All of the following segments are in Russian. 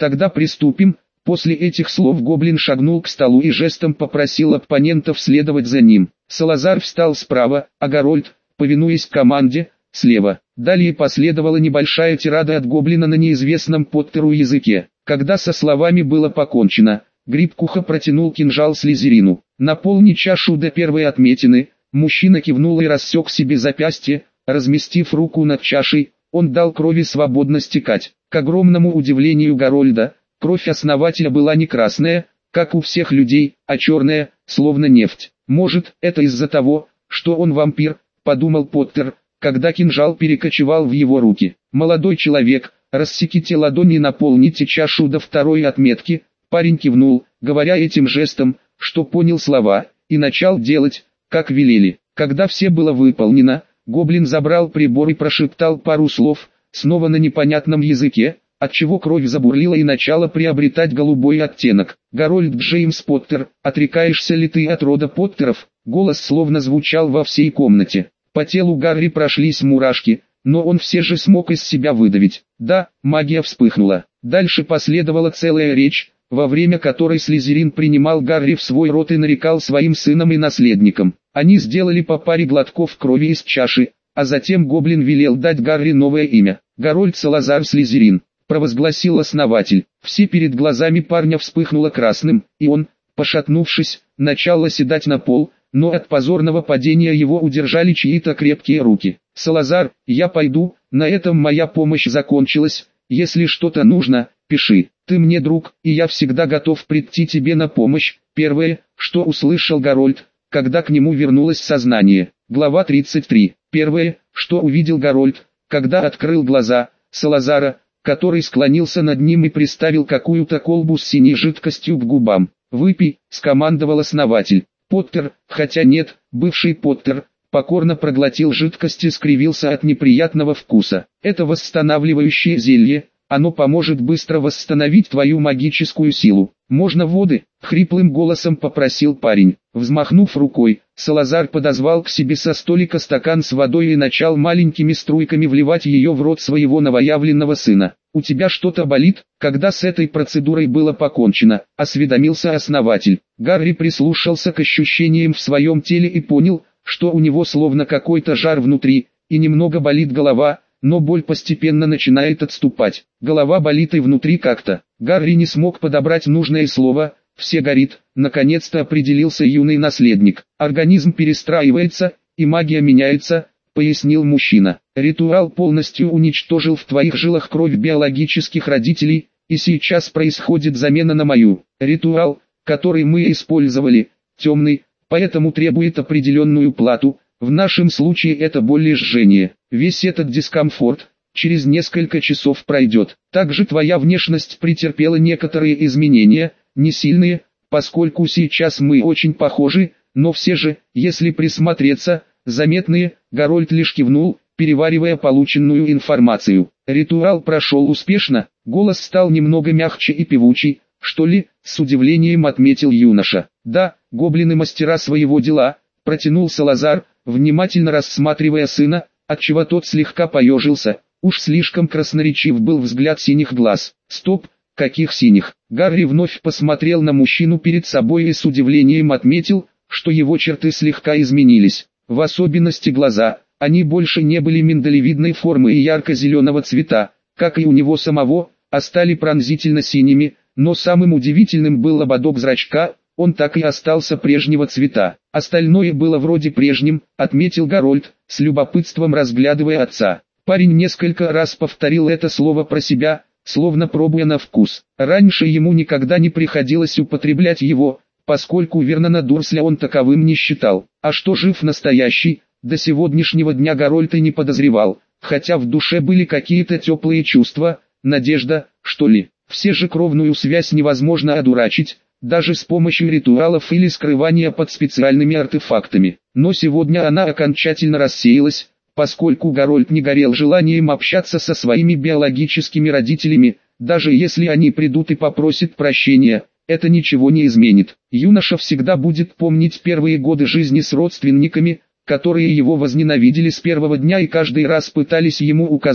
Тогда приступим. После этих слов гоблин шагнул к столу и жестом попросил оппонентов следовать за ним. Салазар встал справа, а Гарольд, повинуясь команде, слева. Далее последовала небольшая тирада от гоблина на неизвестном Поттеру языке. Когда со словами было покончено, Грибкуха протянул кинжал Слизерину. «Наполни чашу до первой отметины». Мужчина кивнул и рассек себе запястье, разместив руку над чашей, он дал крови свободно стекать. К огромному удивлению Гарольда, кровь основателя была не красная, как у всех людей, а черная, словно нефть. «Может, это из-за того, что он вампир», — подумал Поттер, когда кинжал перекочевал в его руки. «Молодой человек, рассеките ладони и наполните чашу до второй отметки». Парень кивнул, говоря этим жестом, что понял слова, и начал делать, как велели. Когда все было выполнено, гоблин забрал прибор и прошептал пару слов, снова на непонятном языке, отчего кровь забурлила и начала приобретать голубой оттенок. «Гарольд Джеймс Поттер, отрекаешься ли ты от рода Поттеров?» Голос словно звучал во всей комнате. По телу Гарри прошлись мурашки, но он все же смог из себя выдавить. «Да», магия вспыхнула. Дальше последовала целая речь, во время которой Слизерин принимал Гарри в свой род и нарекал своим сыном и наследником. Они сделали по паре глотков крови из чаши, а затем гоблин велел дать Гарри новое имя. «Гарольд Салазар Слизерин», провозгласил основатель. Все перед глазами парня вспыхнуло красным, и он, пошатнувшись, начал оседать на пол, но от позорного падения его удержали чьи-то крепкие руки. «Салазар, я пойду, на этом моя помощь закончилась, если что-то нужно, пиши. Ты мне друг, и я всегда готов прийти тебе на помощь». Первое, что услышал Гарольд, когда к нему вернулось сознание. Глава 33. Первое, что увидел Гарольд, когда открыл глаза Салазара, который склонился над ним и приставил какую-то колбу с синей жидкостью к губам. «Выпей», — скомандовал основатель. Поттер, хотя нет, бывший Поттер, покорно проглотил жидкость и скривился от неприятного вкуса. «Это восстанавливающее зелье. Оно поможет быстро восстановить твою магическую силу. Можно воды?» — хриплым голосом попросил парень. Взмахнув рукой, Салазар подозвал к себе со столика стакан с водой и начал маленькими струйками вливать ее в рот своего новоявленного сына. «У тебя что-то болит?» Когда с этой процедурой было покончено, осведомился основатель. Гарри прислушался к ощущениям в своем теле и понял, что у него словно какой-то жар внутри, и немного болит голова, но боль постепенно начинает отступать. Голова болит и внутри как-то. Гарри не смог подобрать нужное слово. «Все горит», наконец-то определился юный наследник. «Организм перестраивается, и магия меняется», пояснил мужчина. «Ритуал полностью уничтожил в твоих жилах кровь биологических родителей, и сейчас происходит замена на мою. Ритуал, который мы использовали, темный, поэтому требует определенную плату. В нашем случае это боль и жжение. Весь этот дискомфорт через несколько часов пройдет. Также твоя внешность претерпела некоторые изменения, не сильные, поскольку сейчас мы очень похожи, но все же, если присмотреться, заметные». Гарольд лишь кивнул, переваривая полученную информацию. «Ритуал прошел успешно», голос стал немного мягче и певучий. «Что ли?» — с удивлением отметил юноша. «Да, гоблины-мастера своего дела», — протянул Салазар, внимательно рассматривая сына, отчего тот слегка поежился. Уж слишком красноречив был взгляд синих глаз. «Стоп, каких синих?» Гарри вновь посмотрел на мужчину перед собой и с удивлением отметил, что его черты слегка изменились. В особенности глаза, они больше не были миндалевидной формы и ярко-зеленого цвета, как и у него самого, а стали пронзительно синими, но самым удивительным был ободок зрачка, он так и остался прежнего цвета. «Остальное было вроде прежним», отметил Гарольд, с любопытством разглядывая отца. Парень несколько раз повторил это слово про себя, словно пробуя на вкус. Раньше ему никогда не приходилось употреблять его, поскольку Вернона Дурсля он таковым не считал. А что жив настоящий, до сегодняшнего дня Гарольд и не подозревал, хотя в душе были какие-то теплые чувства, надежда, что ли. Все же кровную связь невозможно одурачить, даже с помощью ритуалов или скрывания под специальными артефактами. Но сегодня она окончательно рассеялась, поскольку Гарольд не горел желанием общаться со своими биологическими родителями, даже если они придут и попросят прощения. Это ничего не изменит. Юноша всегда будет помнить первые годы жизни с родственниками, которые его возненавидели с первого дня и каждый раз пытались ему указать,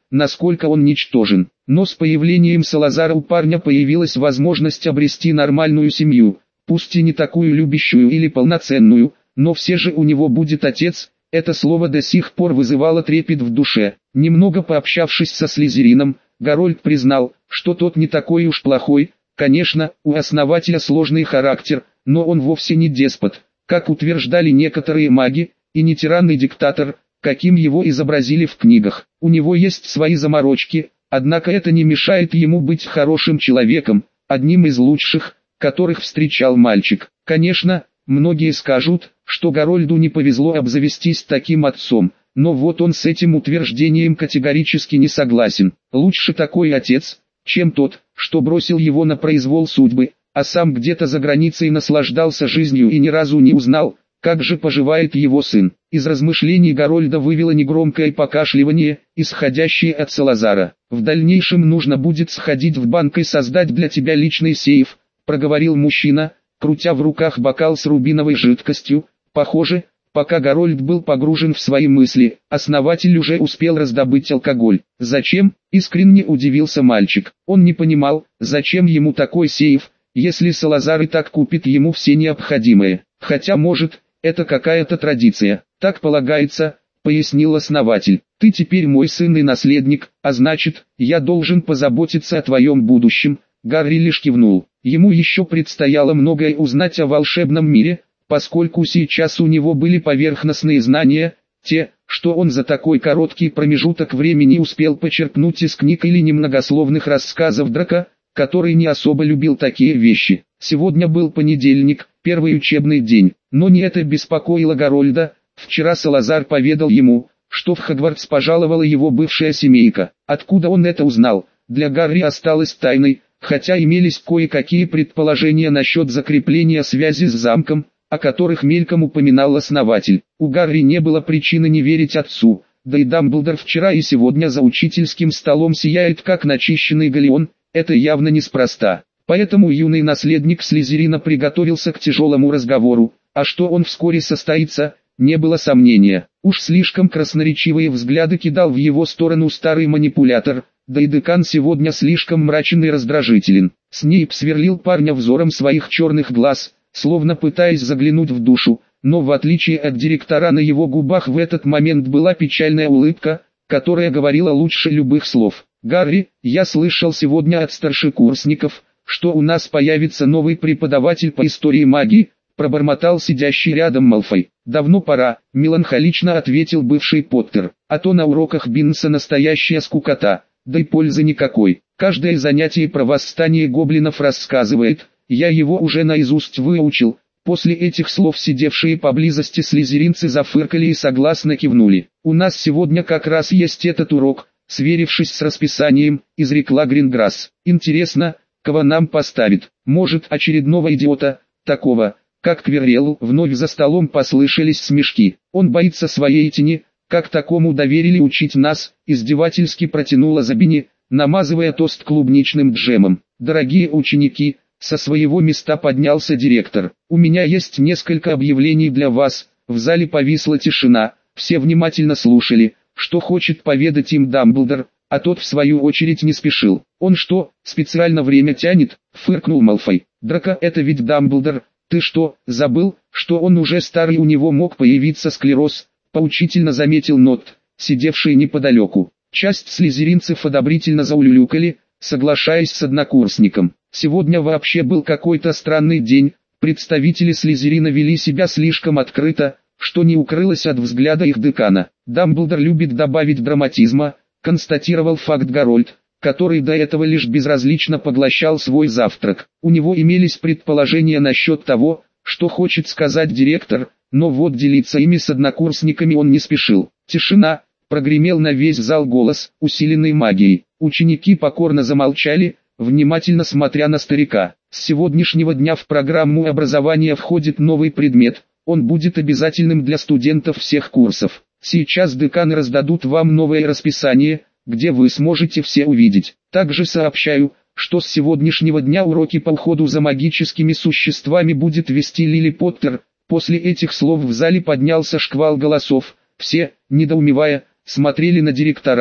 насколько он ничтожен. Но с появлением Салазара у парня появилась возможность обрести нормальную семью, пусть и не такую любящую или полноценную, но все же у него будет отец. Это слово до сих пор вызывало трепет в душе. Немного пообщавшись со Слизерином, Гарольд признал, что тот не такой уж плохой. Конечно, у основателя сложный характер, но он вовсе не деспот, как утверждали некоторые маги, и не тиран и диктатор, каким его изобразили в книгах. У него есть свои заморочки, однако это не мешает ему быть хорошим человеком, одним из лучших, которых встречал мальчик. Конечно, многие скажут, что Гарольду не повезло обзавестись таким отцом, но вот он с этим утверждением категорически не согласен. Лучше такой отец, чем тот, что бросил его на произвол судьбы, а сам где-то за границей наслаждался жизнью и ни разу не узнал, как же поживает его сын. Из размышлений Гарольда вывело негромкое покашливание, исходящее от Салазара. «В дальнейшем нужно будет сходить в банк и создать для тебя личный сейф», проговорил мужчина, крутя в руках бокал с рубиновой жидкостью. Похоже, пока Гарольд был погружен в свои мысли, основатель уже успел раздобыть алкоголь. «Зачем?» – искренне удивился мальчик. Он не понимал, зачем ему такой сейф, если Салазар и так купит ему все необходимое. Хотя может, это какая-то традиция. «Так полагается», — пояснил основатель. «Ты теперь мой сын и наследник, а значит, я должен позаботиться о твоем будущем». Гарри лишь кивнул. Ему еще предстояло многое узнать о волшебном мире, поскольку сейчас у него были поверхностные знания, те, что он за такой короткий промежуток времени успел почерпнуть из книг или немногословных рассказов Драка, который не особо любил такие вещи. Сегодня был понедельник, первый учебный день, но не это беспокоило Гарольда. Вчера Салазар поведал ему, что в Хогвартс пожаловала его бывшая семейка. Откуда он это узнал, для Гарри осталось тайной, хотя имелись кое-какие предположения насчет закрепления связи с замком, о которых мельком упоминал основатель. У Гарри не было причины не верить отцу, да и Дамблдор вчера и сегодня за учительским столом сияет как начищенный галеон, это явно неспроста. Поэтому юный наследник Слизерина приготовился к тяжелому разговору, а что он вскоре состоится, не было сомнения. Уж слишком красноречивые взгляды кидал в его сторону старый манипулятор, да и декан сегодня слишком мрачен и раздражителен. Снейп сверлил парня взором своих черных глаз, словно пытаясь заглянуть в душу, но в отличие от директора на его губах в этот момент была печальная улыбка, которая говорила лучше любых слов. «Гарри, я слышал сегодня от старшекурсников, что у нас появится новый преподаватель по истории магии», пробормотал сидящий рядом Малфой. «Давно пора», меланхолично ответил бывший Поттер, «а то на уроках Биннса настоящая скукота, да и пользы никакой. Каждое занятие про восстание гоблинов рассказывает, я его уже наизусть выучил». После этих слов сидевшие поблизости слизеринцы зафыркали и согласно кивнули. «У нас сегодня как раз есть этот урок», сверившись с расписанием, изрекла Гринграсс. «Интересно, кого нам поставит? Может, очередного идиота, такого, как Квиррелл?» Вновь за столом послышались смешки. «Он боится своей тени, как такому доверили учить нас?» Издевательски протянула Забини, намазывая тост клубничным джемом. «Дорогие ученики», со своего места поднялся директор, «у меня есть несколько объявлений для вас». В зале повисла тишина, все внимательно слушали, что хочет поведать им Дамблдор, а тот в свою очередь не спешил. «Он что, специально время тянет?» — фыркнул Малфой. «Драко, это ведь Дамблдор, ты что, забыл, что он уже старый, у него мог появиться склероз?» — поучительно заметил Нот, сидевший неподалеку. Часть слизеринцев одобрительно заулюлюкали, соглашаясь с однокурсником. Сегодня вообще был какой-то странный день, представители Слизерина вели себя слишком открыто, что не укрылось от взгляда их декана. «Дамблдор любит добавить драматизма», констатировал факт Гарольд, который до этого лишь безразлично поглощал свой завтрак. У него имелись предположения насчет того, что хочет сказать директор, но вот делиться ими с однокурсниками он не спешил. Тишина, прогремел на весь зал голос, усиленный магией. Ученики покорно замолчали, внимательно смотря на старика. С сегодняшнего дня в программу образования входит новый предмет, он будет обязательным для студентов всех курсов. Сейчас деканы раздадут вам новое расписание, где вы сможете все увидеть. Также сообщаю, что с сегодняшнего дня уроки по уходу за магическими существами будет вести Лили Поттер. После этих слов в зале поднялся шквал голосов, все, недоумевая, смотрели на директора,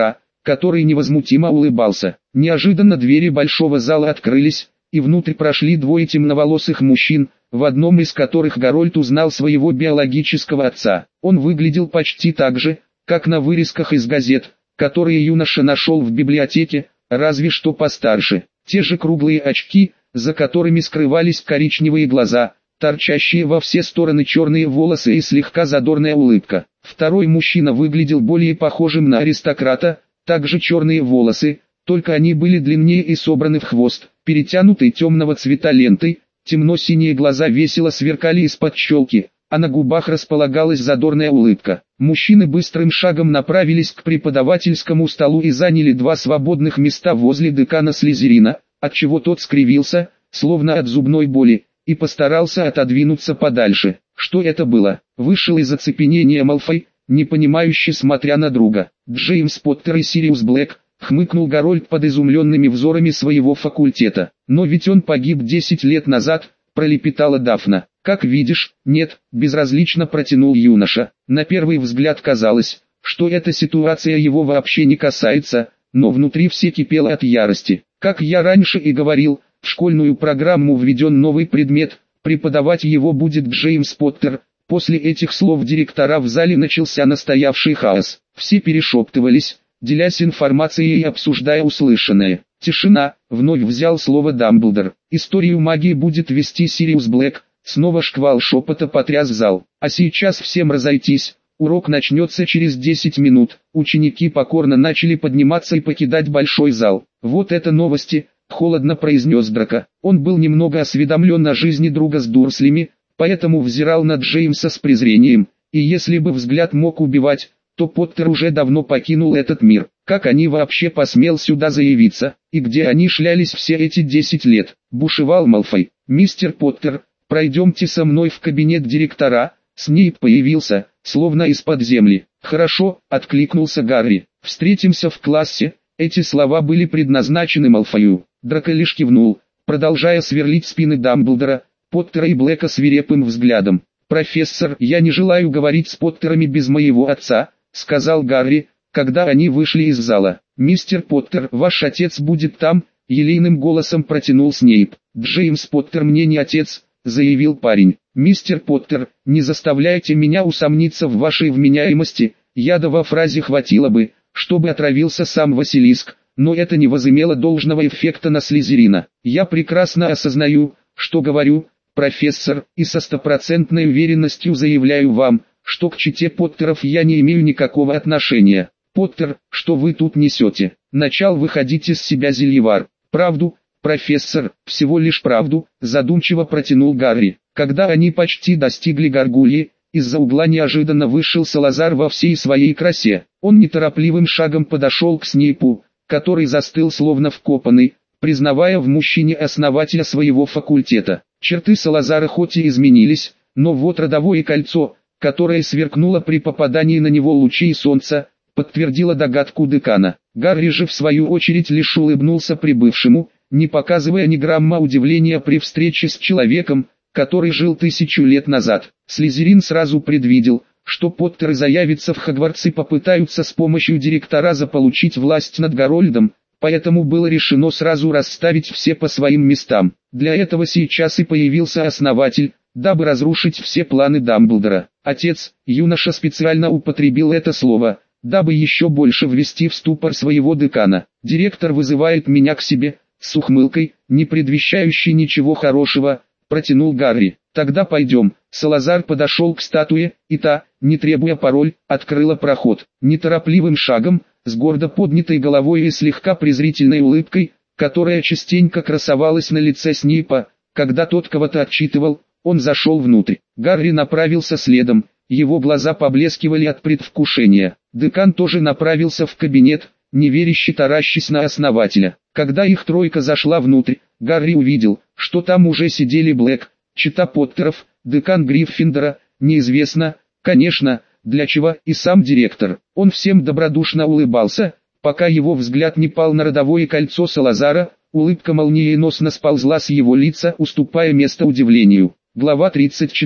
который невозмутимо улыбался. Неожиданно двери большого зала открылись, и внутрь прошли двое темноволосых мужчин, в одном из которых Гарольд узнал своего биологического отца. Он выглядел почти так же, как на вырезках из газет, которые юноша нашел в библиотеке, разве что постарше. Те же круглые очки, за которыми скрывались коричневые глаза, торчащие во все стороны черные волосы и слегка задорная улыбка. Второй мужчина выглядел более похожим на аристократа, также черные волосы, только они были длиннее и собраны в хвост, перетянутый темного цвета лентой, темно-синие глаза весело сверкали из-под щелки, а на губах располагалась задорная улыбка. Мужчины быстрым шагом направились к преподавательскому столу и заняли два свободных места возле декана Слизерина, отчего тот скривился, словно от зубной боли, и постарался отодвинуться подальше. Что это было? Вышел из оцепенения Малфой, непонимающе смотря на друга. Джеймс Поттер и Сириус Блэк, хмыкнул Гарольд под изумленными взорами своего факультета. Но ведь он погиб 10 лет назад, пролепетала Дафна. Как видишь, нет, безразлично протянул юноша. На первый взгляд казалось, что эта ситуация его вообще не касается, но внутри все кипело от ярости. Как я раньше и говорил, в школьную программу введен новый предмет, преподавать его будет Джеймс Поттер. После этих слов директора в зале начался настоявший хаос. Все перешептывались, делясь информацией и обсуждая услышанное. Тишина, вновь взял слово Дамблдор. Историю магии будет вести Сириус Блэк. Снова шквал шепота потряс зал. А сейчас всем разойтись. Урок начнется через 10 минут. Ученики покорно начали подниматься и покидать большой зал. Вот это новости, холодно произнес Драко. Он был немного осведомлен о жизни друга с Дурслями, поэтому взирал на Джеймса с презрением. И если бы взгляд мог убивать, то Поттер уже давно покинул этот мир. Как они вообще посмел сюда заявиться, и где они шлялись все эти 10 лет? Бушевал Малфой. Мистер Поттер, пройдемте со мной в кабинет директора. Снейп появился, словно из-под земли. Хорошо, откликнулся Гарри. Встретимся в классе. Эти слова были предназначены Малфою. Драко лишь кивнул, продолжая сверлить спины Дамблдора, Поттера и Блэка свирепым взглядом. «Профессор, я не желаю говорить с Поттерами без моего отца», — сказал Гарри, когда они вышли из зала. «Мистер Поттер, ваш отец будет там», — елейным голосом протянул Снейп. «Джеймс Поттер мне не отец», — заявил парень. «Мистер Поттер, не заставляйте меня усомниться в вашей вменяемости, яда во фразе хватило бы, чтобы отравился сам Василиск, но это не возымело должного эффекта на Слизерина. Я прекрасно осознаю, что говорю, профессор, и со стопроцентной уверенностью заявляю вам, что к чете Поттеров я не имею никакого отношения. Поттер, что вы тут несете? Начал выходить из себя Зельевар. Правду, профессор, всего лишь правду, задумчиво протянул Гарри. Когда они почти достигли Гаргульи, из-за угла неожиданно вышел Салазар во всей своей красе. Он неторопливым шагом подошел к Снейпу, который застыл словно вкопанный, признавая в мужчине основателя своего факультета. Черты Салазара хоть и изменились, но вот родовое кольцо, которое сверкнуло при попадании на него лучей солнца, подтвердило догадку декана. Гарри же в свою очередь лишь улыбнулся прибывшему, не показывая ни грамма удивления при встрече с человеком, который жил 1000 лет назад. Слизерин сразу предвидел, что Поттеры заявятся в Хогвартс и попытаются с помощью директора заполучить власть над Гарольдом, поэтому было решено сразу расставить все по своим местам. Для этого сейчас и появился основатель, дабы разрушить все планы Дамблдора. Отец, юноша специально употребил это слово, дабы еще больше ввести в ступор своего декана. Директор вызывает меня к себе, с ухмылкой, не предвещающей ничего хорошего, протянул Гарри. Тогда пойдем. Салазар подошел к статуе, и та, не требуя пароль, открыла проход. Неторопливым шагом, с гордо поднятой головой и слегка презрительной улыбкой, которая частенько красовалась на лице Снейпа, когда тот кого-то отчитывал, он зашел внутрь. Гарри направился следом, его глаза поблескивали от предвкушения. Декан тоже направился в кабинет, неверяще таращась на основателя. Когда их тройка зашла внутрь, Гарри увидел, что там уже сидели Блэк, чета Поттеров, декан Гриффиндора, неизвестно, конечно, для чего, и сам директор. Он всем добродушно улыбался, пока его взгляд не пал на родовое кольцо Салазара, улыбка молниеносно сползла с его лица, уступая место удивлению. Глава 34.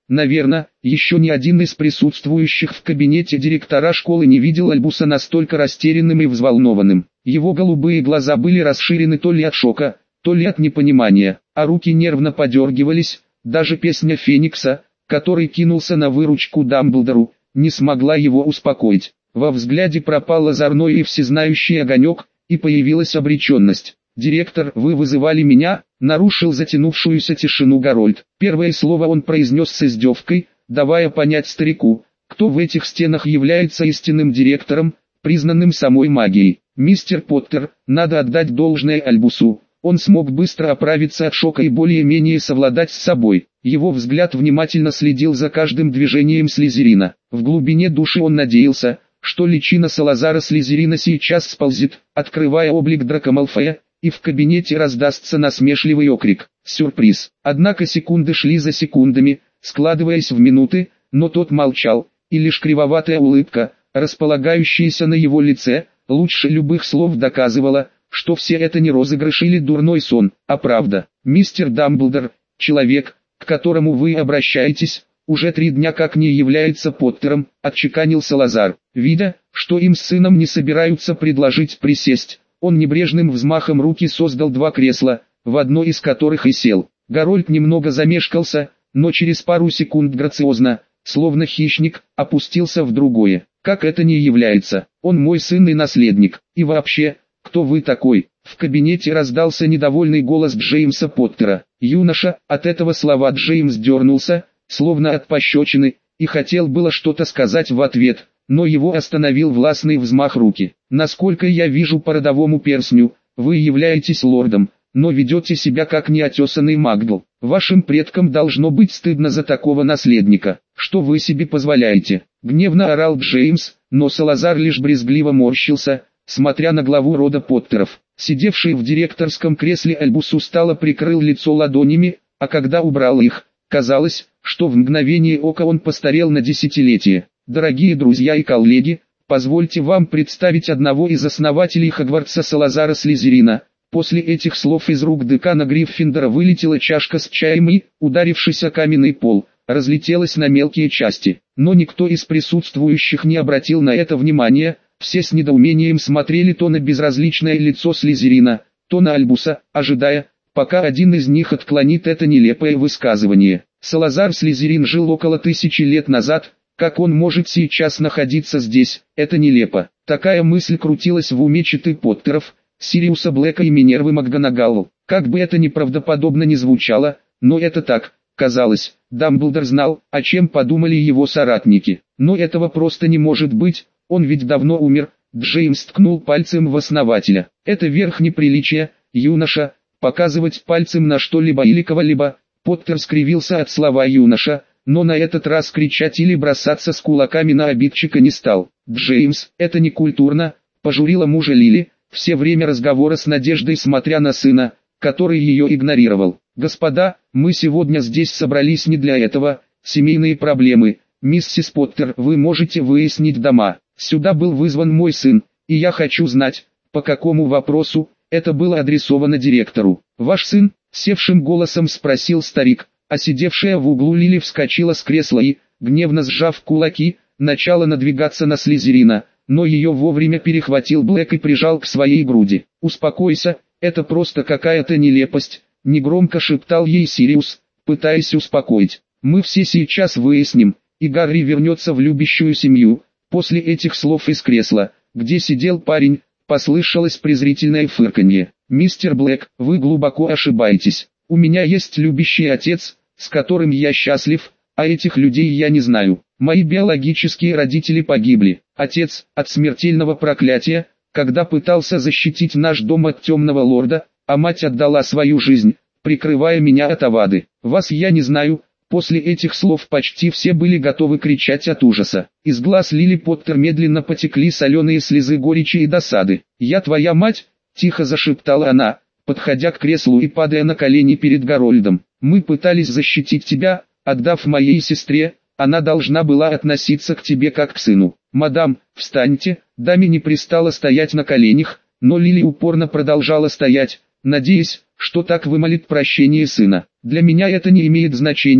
Наверное, еще ни один из присутствующих в кабинете директора школы не видел Альбуса настолько растерянным и взволнованным. Его голубые глаза были расширены то ли от шока, то ли от непонимания, а руки нервно подергивались. Даже песня Феникса, который кинулся на выручку Дамблдору, не смогла его успокоить. Во взгляде пропал озорной и всезнающий огонек, и появилась обреченность. «Директор, вы вызывали меня?» — нарушил затянувшуюся тишину Гарольд. Первое слово он произнес с издевкой, давая понять старику, кто в этих стенах является истинным директором, признанным самой магией. «Мистер Поттер, надо отдать должное Альбусу. Он смог быстро оправиться от шока и более-менее совладать с собой. Его взгляд внимательно следил за каждым движением Слизерина. В глубине души он надеялся, что личина Салазара Слизерина сейчас сползет, открывая облик Драко Малфоя, и в кабинете раздастся насмешливый окрик «Сюрприз!». Однако секунды шли за секундами, складываясь в минуты, но тот молчал, и лишь кривоватая улыбка, располагающаяся на его лице, лучше любых слов доказывала, что все это не розыгрыш или дурной сон, а правда. «Мистер Дамблдор, человек, к которому вы обращаетесь, уже 3 дня как не является Поттером», — отчеканил Салазар. Видя, что им с сыном не собираются предложить присесть, он небрежным взмахом руки создал 2 кресла, в одно из которых и сел. Гарольд немного замешкался, но через пару секунд грациозно, словно хищник, опустился в другое. «Как это не является? Он мой сын и наследник. И вообще, кто вы такой?» В кабинете раздался недовольный голос Джеймса Поттера. Юноша, от этого слова Джеймс дернулся, словно от пощечины, и хотел было что-то сказать в ответ, но его остановил властный взмах руки. «Насколько я вижу по родовому перстню, вы являетесь лордом, но ведете себя как неотесанный Макгл. Вашим предкам должно быть стыдно за такого наследника. Что вы себе позволяете?» Гневно орал Джеймс, но Салазар лишь брезгливо морщился, смотря на главу рода Поттеров. Сидевший в директорском кресле Альбус устало прикрыл лицо ладонями, а когда убрал их, казалось, что в мгновение ока он постарел на десятилетие. «Дорогие друзья и коллеги, позвольте вам представить одного из основателей Хогвартса Салазара Слизерина». После этих слов из рук декана Гриффиндора вылетела чашка с чаем и, ударившись о каменный пол, разлетелась на мелкие части. Но никто из присутствующих не обратил на это внимания, все с недоумением смотрели то на безразличное лицо Слизерина, то на Альбуса, ожидая, пока один из них отклонит это нелепое высказывание. Салазар Слизерин жил около 1000 лет назад. Как он может сейчас находиться здесь? Это нелепо. Такая мысль крутилась в уме четы Поттеров, Сириуса Блэка и Минервы МакГонагал. Как бы это неправдоподобно ни звучало, но это так казалось. Дамблдор знал, о чем подумали его соратники. Но этого просто не может быть, он ведь давно умер. Джеймс ткнул пальцем в основателя. Это верх неприличия, юноша, показывать пальцем на что-либо или кого-либо. Поттер скривился от слова юноша, но на этот раз кричать или бросаться с кулаками на обидчика не стал. «Джеймс, это не культурно», — пожурила мужа Лили, все время разговора с Надеждой смотря на сына, который ее игнорировал. «Господа, мы сегодня здесь собрались не для этого, семейные проблемы. Миссис Поттер, вы можете выяснить дома. Сюда был вызван мой сын, и я хочу знать, по какому вопросу». Это было адресовано директору. «Ваш сын?» — севшим голосом спросил старик. А сидевшая в углу Лили вскочила с кресла и, гневно сжав кулаки, начала надвигаться на Слизерина, но ее вовремя перехватил Блэк и прижал к своей груди. «Успокойся, это просто какая-то нелепость», — негромко шептал ей Сириус, пытаясь успокоить. «Мы все сейчас выясним, и Гарри вернется в любящую семью». После этих слов из кресла, где сидел парень, послышалось презрительное фырканье. «Мистер Блэк, вы глубоко ошибаетесь. У меня есть любящий отец, с которым я счастлив, а этих людей я не знаю. Мои биологические родители погибли. Отец от смертельного проклятия, когда пытался защитить наш дом от темного лорда, а мать отдала свою жизнь, прикрывая меня от Авады. Вас я не знаю». После этих слов почти все были готовы кричать от ужаса. Из глаз Лили Поттер медленно потекли соленые слезы горечи и досады. «Я твоя мать?» – тихо зашептала она, подходя к креслу и падая на колени перед Гарольдом. «Мы пытались защитить тебя, отдав моей сестре, она должна была относиться к тебе как к сыну. Мадам, встаньте». Даме не пристало стоять на коленях, но Лили упорно продолжала стоять, надеясь, что так вымолит прощение сына. «Для меня это не имеет значения»,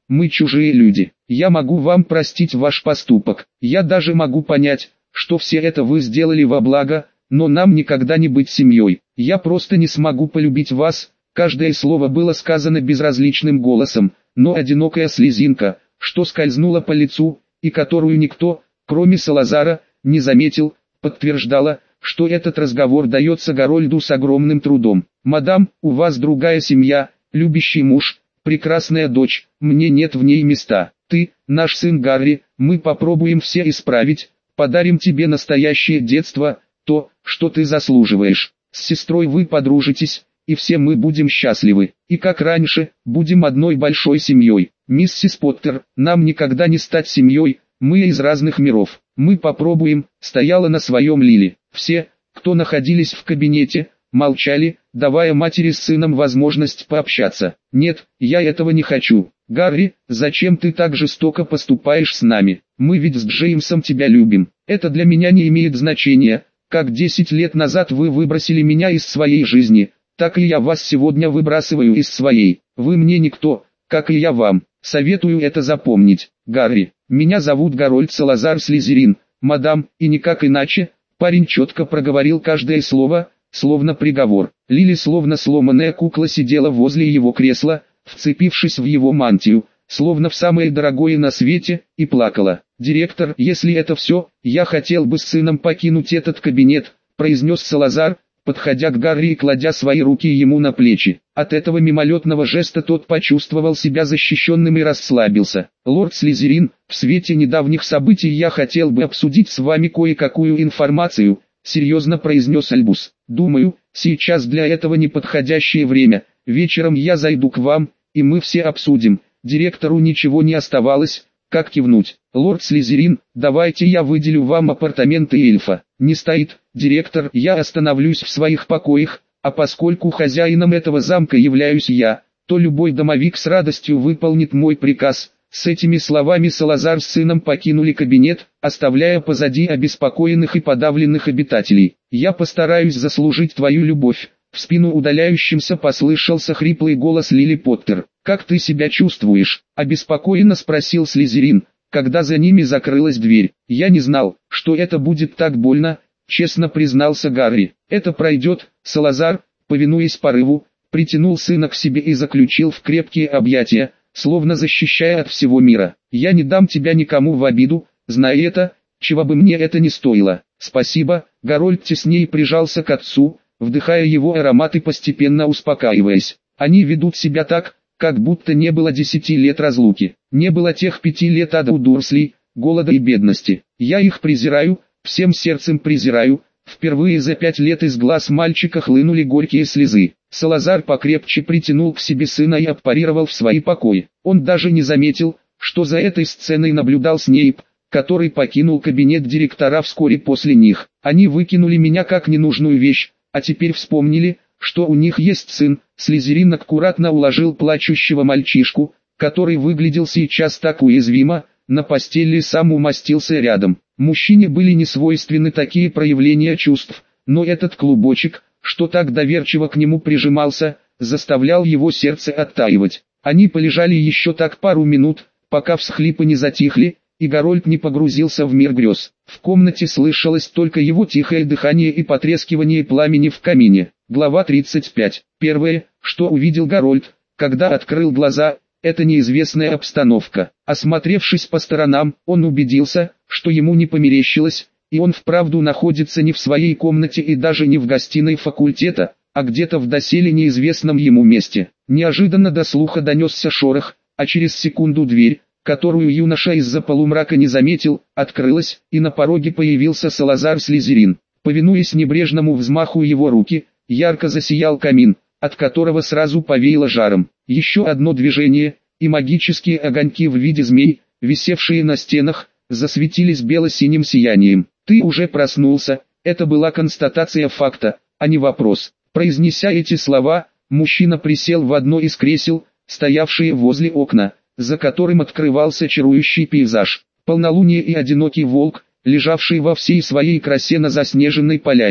мы чужие люди. Я могу вам простить ваш поступок. Я даже могу понять, что все это вы сделали во благо, но нам никогда не быть семьей. Я просто не смогу полюбить вас». Каждое слово было сказано безразличным голосом, но одинокая слезинка, что скользнула по лицу, и которую никто, кроме Салазара, не заметил, подтверждала, что этот разговор дается Гарольду с огромным трудом. «Мадам, у вас другая семья, любящий муж, прекрасная дочь, мне нет в ней места. Ты, наш сын Гарри, мы попробуем все исправить, подарим тебе настоящее детство, то, что ты заслуживаешь. С сестрой вы подружитесь, и все мы будем счастливы, и как раньше, будем одной большой семьей. Миссис Поттер, нам никогда не стать семьей, мы из разных миров. Мы попробуем», стояла на своем Лили. Все, кто находились в кабинете, молчали, давая матери с сыном возможность пообщаться. «Нет, я этого не хочу. Гарри, зачем ты так жестоко поступаешь с нами? Мы ведь с Джеймсом тебя любим. Это для меня не имеет значения, как 10 лет назад вы выбросили меня из своей жизни, так и я вас сегодня выбрасываю из своей. Вы мне никто, как и я вам. Советую это запомнить. Гарри, меня зовут Гарольд Салазар Слизерин, мадам, и никак иначе». Парень четко проговорил каждое слово, словно приговор. Лили, словно сломанная кукла, сидела возле его кресла, вцепившись в его мантию, словно в самое дорогое на свете, и плакала. «Директор, если это все, я хотел бы с сыном покинуть этот кабинет», произнес Салазар, подходя к Гарри и кладя свои руки ему на плечи. От этого мимолетного жеста тот почувствовал себя защищенным и расслабился. «Лорд Слизерин, в свете недавних событий я хотел бы обсудить с вами кое-какую информацию», серьезно произнес Альбус. «Думаю, сейчас для этого неподходящее время. Вечером я зайду к вам, и мы все обсудим». Директору ничего не оставалось, как кивнуть. «Лорд Слизерин, давайте я выделю вам апартаменты эльфа». «Не стоит, директор, я остановлюсь в своих покоях, а поскольку хозяином этого замка являюсь я, то любой домовик с радостью выполнит мой приказ». С этими словами Салазар с сыном покинули кабинет, оставляя позади обеспокоенных и подавленных обитателей. «Я постараюсь заслужить твою любовь». В спину удаляющимся послышался хриплый голос Лили Поттер. «Как ты себя чувствуешь?» – обеспокоенно спросил Слизерин, когда за ними закрылась дверь. «Я не знал, что это будет так больно», – честно признался Гарри. «Это пройдет». Салазар, повинуясь порыву, притянул сына к себе и заключил в крепкие объятия, словно защищая от всего мира. «Я не дам тебя никому в обиду, знай это, чего бы мне это ни стоило». «Спасибо». Гарольд теснее прижался к отцу, вдыхая его аромат и постепенно успокаиваясь. «Они ведут себя так, как будто не было 10 лет разлуки. Не было тех 5 лет ада у Дурслей, голода и бедности. Я их презираю, всем сердцем презираю». Впервые за 5 лет из глаз мальчика хлынули горькие слезы. Салазар покрепче притянул к себе сына и аппарировал в свои покои. Он даже не заметил, что за этой сценой наблюдал Снейп, который покинул кабинет директора вскоре после них. «Они выкинули меня как ненужную вещь, а теперь вспомнили, что у них есть сын». Слизерин аккуратно уложил плачущего мальчишку, который выглядел сейчас так уязвимо, на постели и сам умостился рядом. Мужчине были несвойственны такие проявления чувств, но этот клубочек, что так доверчиво к нему прижимался, заставлял его сердце оттаивать. Они полежали еще так пару минут, пока всхлипы не затихли, и Гарольд не погрузился в мир грез. В комнате слышалось только его тихое дыхание и потрескивание пламени в камине. Глава 35. Первое, что увидел Гарольд, когда открыл глаза, это неизвестная обстановка. Осмотревшись по сторонам, он убедился, что ему не померещилось, и он вправду находится не в своей комнате и даже не в гостиной факультета, а где-то в доселе неизвестном ему месте. Неожиданно до слуха донесся шорох, а через секунду дверь, которую юноша из-за полумрака не заметил, открылась, и на пороге появился Салазар Слизерин. Повинуясь небрежному взмаху его руки, ярко засиял камин, от которого сразу повеяло жаром. Еще одно движение, и магические огоньки в виде змей, висевшие на стенах, засветились бело-синим сиянием. «Ты уже проснулся», это была констатация факта, а не вопрос. Произнеся эти слова, мужчина присел в одно из кресел, стоявшие возле окна, за которым открывался чарующий пейзаж. Полнолуние и одинокий волк, лежавший во всей своей красе на заснеженной поляне.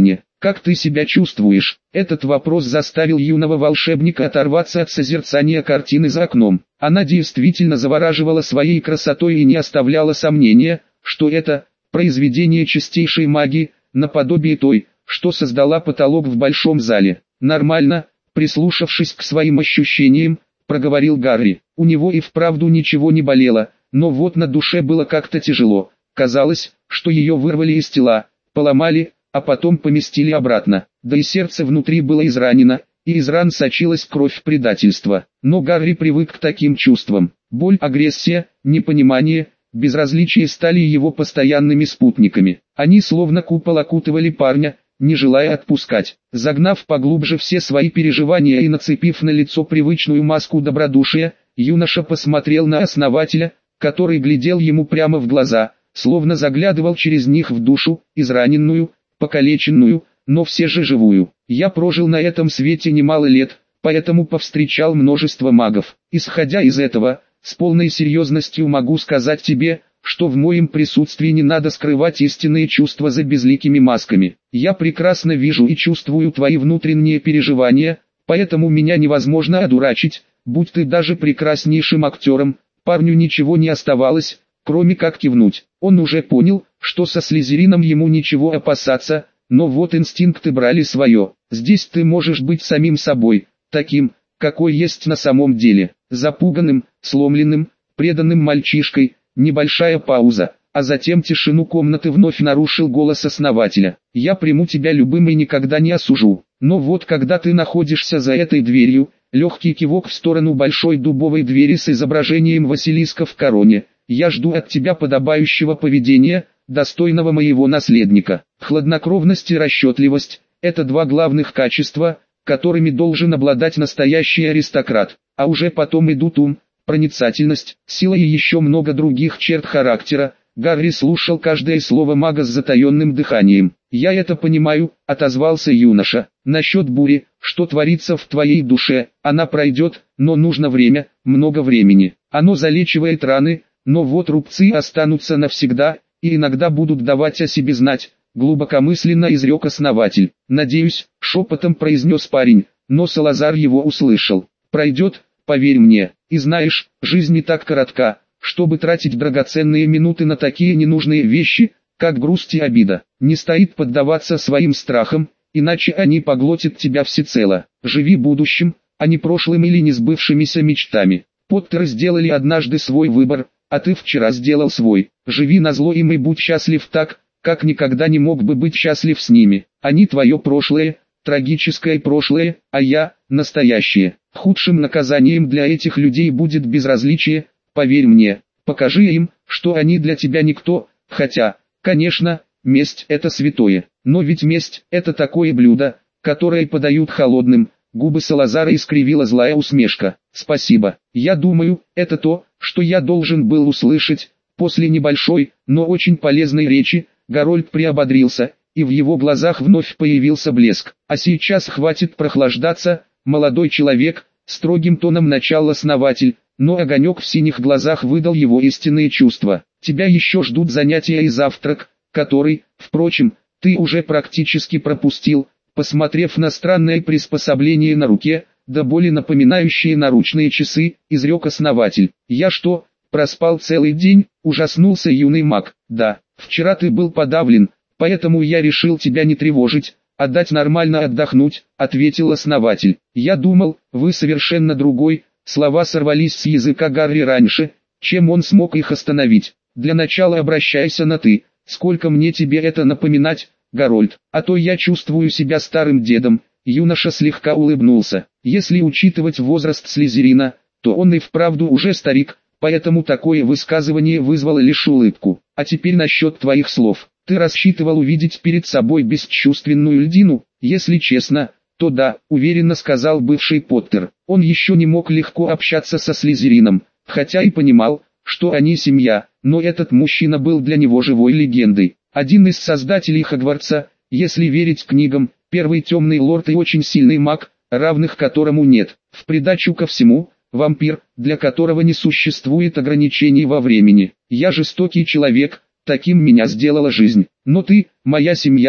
Как ты себя чувствуешь? Этот вопрос заставил юного волшебника оторваться от созерцания картины за окном. Она действительно завораживала своей красотой и не оставляла сомнения, что это произведение чистейшей магии, наподобие той, что создала потолок в большом зале. Нормально, прислушавшись к своим ощущениям, проговорил Гарри. У него и вправду ничего не болело, но вот на душе было как-то тяжело. Казалось, что ее вырвали из тела, поломали, а потом поместили обратно. Да и сердце внутри было изранено, и из ран сочилась кровь предательства. Но Гарри привык к таким чувствам. Боль, агрессия, непонимание, безразличие стали его постоянными спутниками. Они словно купол окутывали парня, не желая отпускать. Загнав поглубже все свои переживания и нацепив на лицо привычную маску добродушия, юноша посмотрел на основателя, который глядел ему прямо в глаза, словно заглядывал через них в душу, израненную, покалеченную, но все же живую. Я прожил на этом свете немало лет, поэтому повстречал множество магов. Исходя из этого, с полной серьезностью могу сказать тебе, что в моем присутствии не надо скрывать истинные чувства за безликими масками. Я прекрасно вижу и чувствую твои внутренние переживания, поэтому меня невозможно одурачить, будь ты даже прекраснейшим актером. Парню ничего не оставалось, кроме как кивнуть. Он уже понял, что со Слизерином ему ничего опасаться, но вот инстинкты брали свое. Здесь ты можешь быть самим собой, таким, какой есть на самом деле. Запуганным, сломленным, преданным мальчишкой. Небольшая пауза, а затем тишину комнаты вновь нарушил голос основателя. Я приму тебя любым и никогда не осужу. Но вот когда ты находишься за этой дверью, легкий кивок в сторону большой дубовой двери с изображением Василиска в короне, я жду от тебя подобающего поведения, достойного моего наследника. Хладнокровность и расчетливость – это два главных качества, которыми должен обладать настоящий аристократ, а уже потом идут ум, проницательность, сила и еще много других черт характера. Гарри слушал каждое слово мага с затаенным дыханием. «Я это понимаю», — отозвался юноша. «Насчет бури, что творится в твоей душе, она пройдет, но нужно время, много времени. Оно залечивает раны, но вот рубцы останутся навсегда, и иногда будут давать о себе знать», — глубокомысленно изрек основатель. «Надеюсь», — шепотом произнес парень, но Салазар его услышал. «Пройдет, поверь мне, и знаешь, жизнь не так коротка, чтобы тратить драгоценные минуты на такие ненужные вещи, как грусть и обида. Не стоит поддаваться своим страхам, иначе они поглотят тебя всецело. Живи будущим, а не прошлым или несбывшимися мечтами. Поттеры сделали однажды свой выбор, а ты вчера сделал свой. Живи назло им и будь счастлив так, как никогда не мог бы быть счастлив с ними. Они твое прошлое, трагическое прошлое, а я – настоящее. Худшим наказанием для этих людей будет безразличие, поверь мне. Покажи им, что они для тебя никто, хотя, конечно, месть – это святое. Но ведь месть – это такое блюдо, которое подают холодным. Губы Салазара искривила злая усмешка. «Спасибо. Я думаю, это то, что я должен был услышать». После небольшой, но очень полезной речи, Гарольд приободрился, и в его глазах вновь появился блеск. «А сейчас хватит прохлаждаться, молодой человек», — строгим тоном начал основатель, но огонек в синих глазах выдал его истинные чувства. «Тебя еще ждут занятия и завтрак, который, впрочем, ты уже практически пропустил», посмотрев на странное приспособление на руке, до боли напоминающие наручные часы, изрек основатель. «Я что, проспал целый день?» — ужаснулся юный маг. «Да, вчера ты был подавлен, поэтому я решил тебя не тревожить, а дать нормально отдохнуть», — ответил основатель. «Я думал, вы совершенно другой». Слова сорвались с языка Гарри раньше, чем он смог их остановить. «Для начала обращайся на «ты», сколько мне тебе это напоминать, Гарольд, а то я чувствую себя старым дедом». Юноша слегка улыбнулся. Если учитывать возраст Слизерина, то он и вправду уже старик, поэтому такое высказывание вызвало лишь улыбку. «А теперь насчет твоих слов. Ты рассчитывал увидеть перед собой бесчувственную льдину?» «Если честно, то да», — уверенно сказал бывший Поттер. Он еще не мог легко общаться со Слизерином, хотя и понимал, что они семья, но этот мужчина был для него живой легендой. Один из создателей Хогвартса, если верить книгам, первый темный лорд и очень сильный маг, равных которому нет. В придачу ко всему, вампир, для которого не существует ограничений во времени. «Я жестокий человек, таким меня сделала жизнь. Но ты, моя семья», —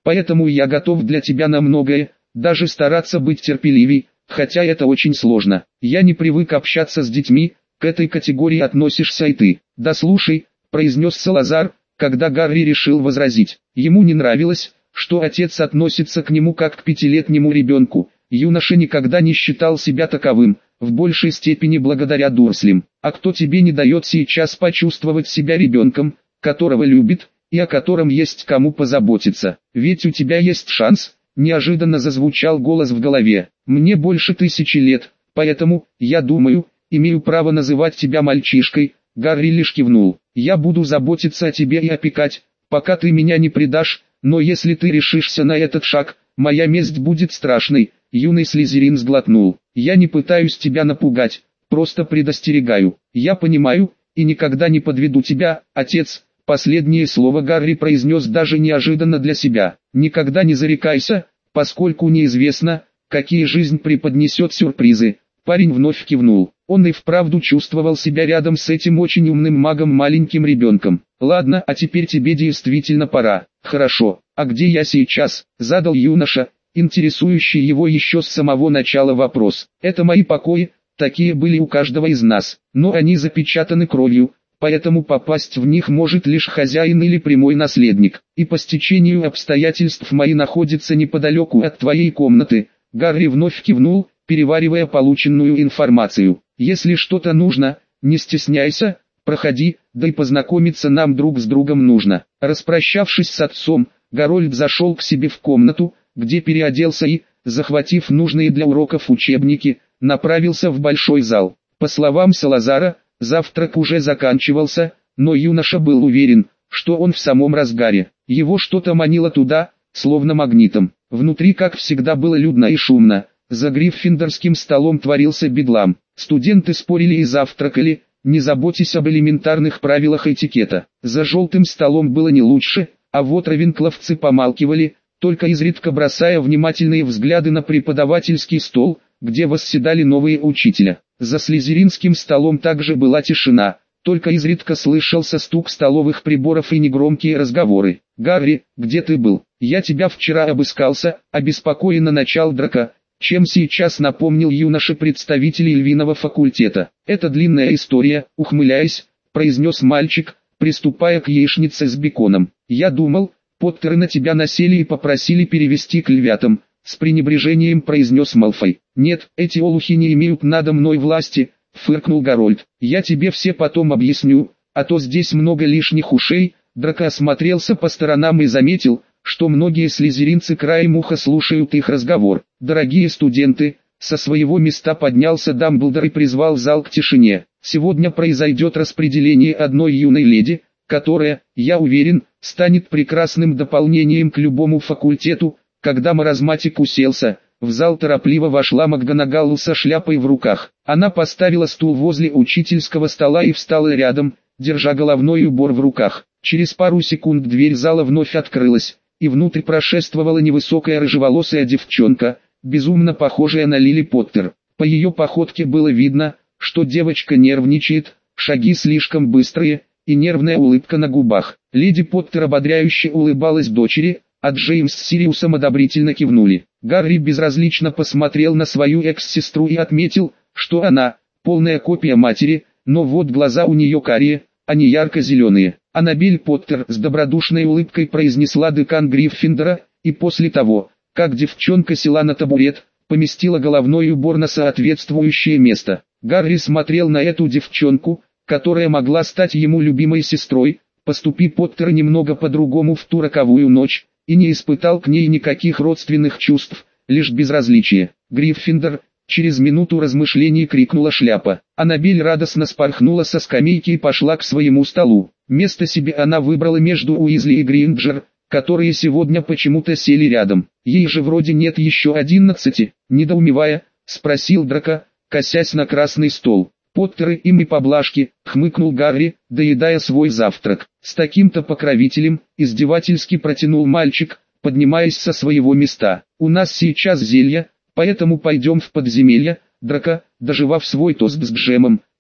Поэтому я готов для тебя на многое, даже стараться быть терпеливей, хотя это очень сложно. Я не привык общаться с детьми, к этой категории относишься и ты. Да слушай, произнес Салазар, когда Гарри решил возразить. Ему не нравилось, что отец относится к нему как к пятилетнему ребенку. Юноша никогда не считал себя таковым, в большей степени благодаря Дурслям. А кто тебе не дает сейчас почувствовать себя ребенком, которого любит, и о котором есть кому позаботиться? Ведь у тебя есть шанс. Неожиданно зазвучал голос в голове. Мне больше 1000 лет, поэтому, я думаю, имею право называть тебя мальчишкой. Гарри лишь кивнул. Я буду заботиться о тебе и опекать, пока ты меня не предашь, но если ты решишься на этот шаг, моя месть будет страшной. Юный Слизерин сглотнул. Я не пытаюсь тебя напугать, просто предостерегаю. Я понимаю, и никогда не подведу тебя, отец. Последнее слово Гарри произнес даже неожиданно для себя. Никогда не зарекайся, поскольку неизвестно, какие жизнь преподнесет сюрпризы. Парень вновь кивнул. Он и вправду чувствовал себя рядом с этим очень умным магом маленьким ребенком. Ладно, а теперь тебе действительно пора. Хорошо, а где я сейчас? Задал юноша, интересующий его еще с самого начала вопрос. Это мои покои, такие были у каждого из нас, но они запечатаны кровью, поэтому попасть в них может лишь хозяин или прямой наследник. И по стечению обстоятельств мои находятся неподалеку от твоей комнаты. Гарри вновь кивнул, переваривая полученную информацию. Если что-то нужно, не стесняйся, проходи, да и познакомиться нам друг с другом нужно. Распрощавшись с отцом, Гарольд зашел к себе в комнату, где переоделся и, захватив нужные для уроков учебники, направился в большой зал. По словам Салазара, завтрак уже заканчивался, но юноша был уверен, что он в самом разгаре. Его что-то манило туда, словно магнитом. Внутри, как всегда, было людно и шумно. За гриффиндорским столом творился бедлам. Студенты спорили и завтракали, не заботясь об элементарных правилах этикета. За желтым столом было не лучше, а вот равенкловцы помалкивали, только изредка бросая внимательные взгляды на преподавательский стол, где восседали новые учителя. За слизеринским столом также была тишина, только изредка слышался стук столовых приборов и негромкие разговоры. «Гарри, где ты был? Я тебя вчера обыскался», — обеспокоенно начал Драко, чем сейчас напомнил юноше представителей львиного факультета. «Это длинная история», — ухмыляясь, произнес мальчик, приступая к яичнице с беконом. «Я думал, Поттеры на тебя насели и попросили перевести к львятам», — с пренебрежением произнес Малфой. «Нет, эти олухи не имеют надо мной власти», — фыркнул Гарольд. «Я тебе все потом объясню, а то здесь много лишних ушей». Драко осмотрелся по сторонам и заметил, что многие слизеринцы краем уха слушают их разговор. «Дорогие студенты», — со своего места поднялся Дамблдор и призвал зал к тишине. «Сегодня произойдет распределение одной юной леди, которая, я уверен, станет прекрасным дополнением к любому факультету». Когда маразматик уселся, в зал торопливо вошла МакГонагал со шляпой в руках. Она поставила стул возле учительского стола и встала рядом, держа головной убор в руках. Через пару секунд дверь зала вновь открылась, и внутрь прошествовала невысокая рыжеволосая девчонка, безумно похожая на Лили Поттер. По ее походке было видно, что девочка нервничает, шаги слишком быстрые, и нервная улыбка на губах. Леди Поттер ободряюще улыбалась дочери, а Джеймс с Сириусом одобрительно кивнули. Гарри безразлично посмотрел на свою экс-сестру и отметил, что она, полная копия матери, но вот глаза у нее карие, а не ярко-зеленые. Аннабель Поттер с добродушной улыбкой произнесла декан Гриффиндора, и после того, как девчонка села на табурет, поместила головной убор на соответствующее место. Гарри смотрел на эту девчонку, которая могла стать ему любимой сестрой, поступи Поттер немного по-другому в ту роковую ночь, и не испытал к ней никаких родственных чувств, лишь безразличие. «Гриффиндор!» — через минуту размышлений крикнула шляпа. Аннабель радостно спорхнула со скамейки и пошла к своему столу. Место себе она выбрала между Уизли и Гринджер, которые сегодня почему-то сели рядом. Ей же вроде нет еще 11, недоумевая, спросил Драко, косясь на красный стол. «Поттеры им и поблажки», — хмыкнул Гарри, доедая свой завтрак. «С таким-то покровителем», — издевательски протянул мальчик, поднимаясь со своего места. «У нас сейчас зелье, поэтому пойдем в подземелье». Драко, доживав свой тост с джемом,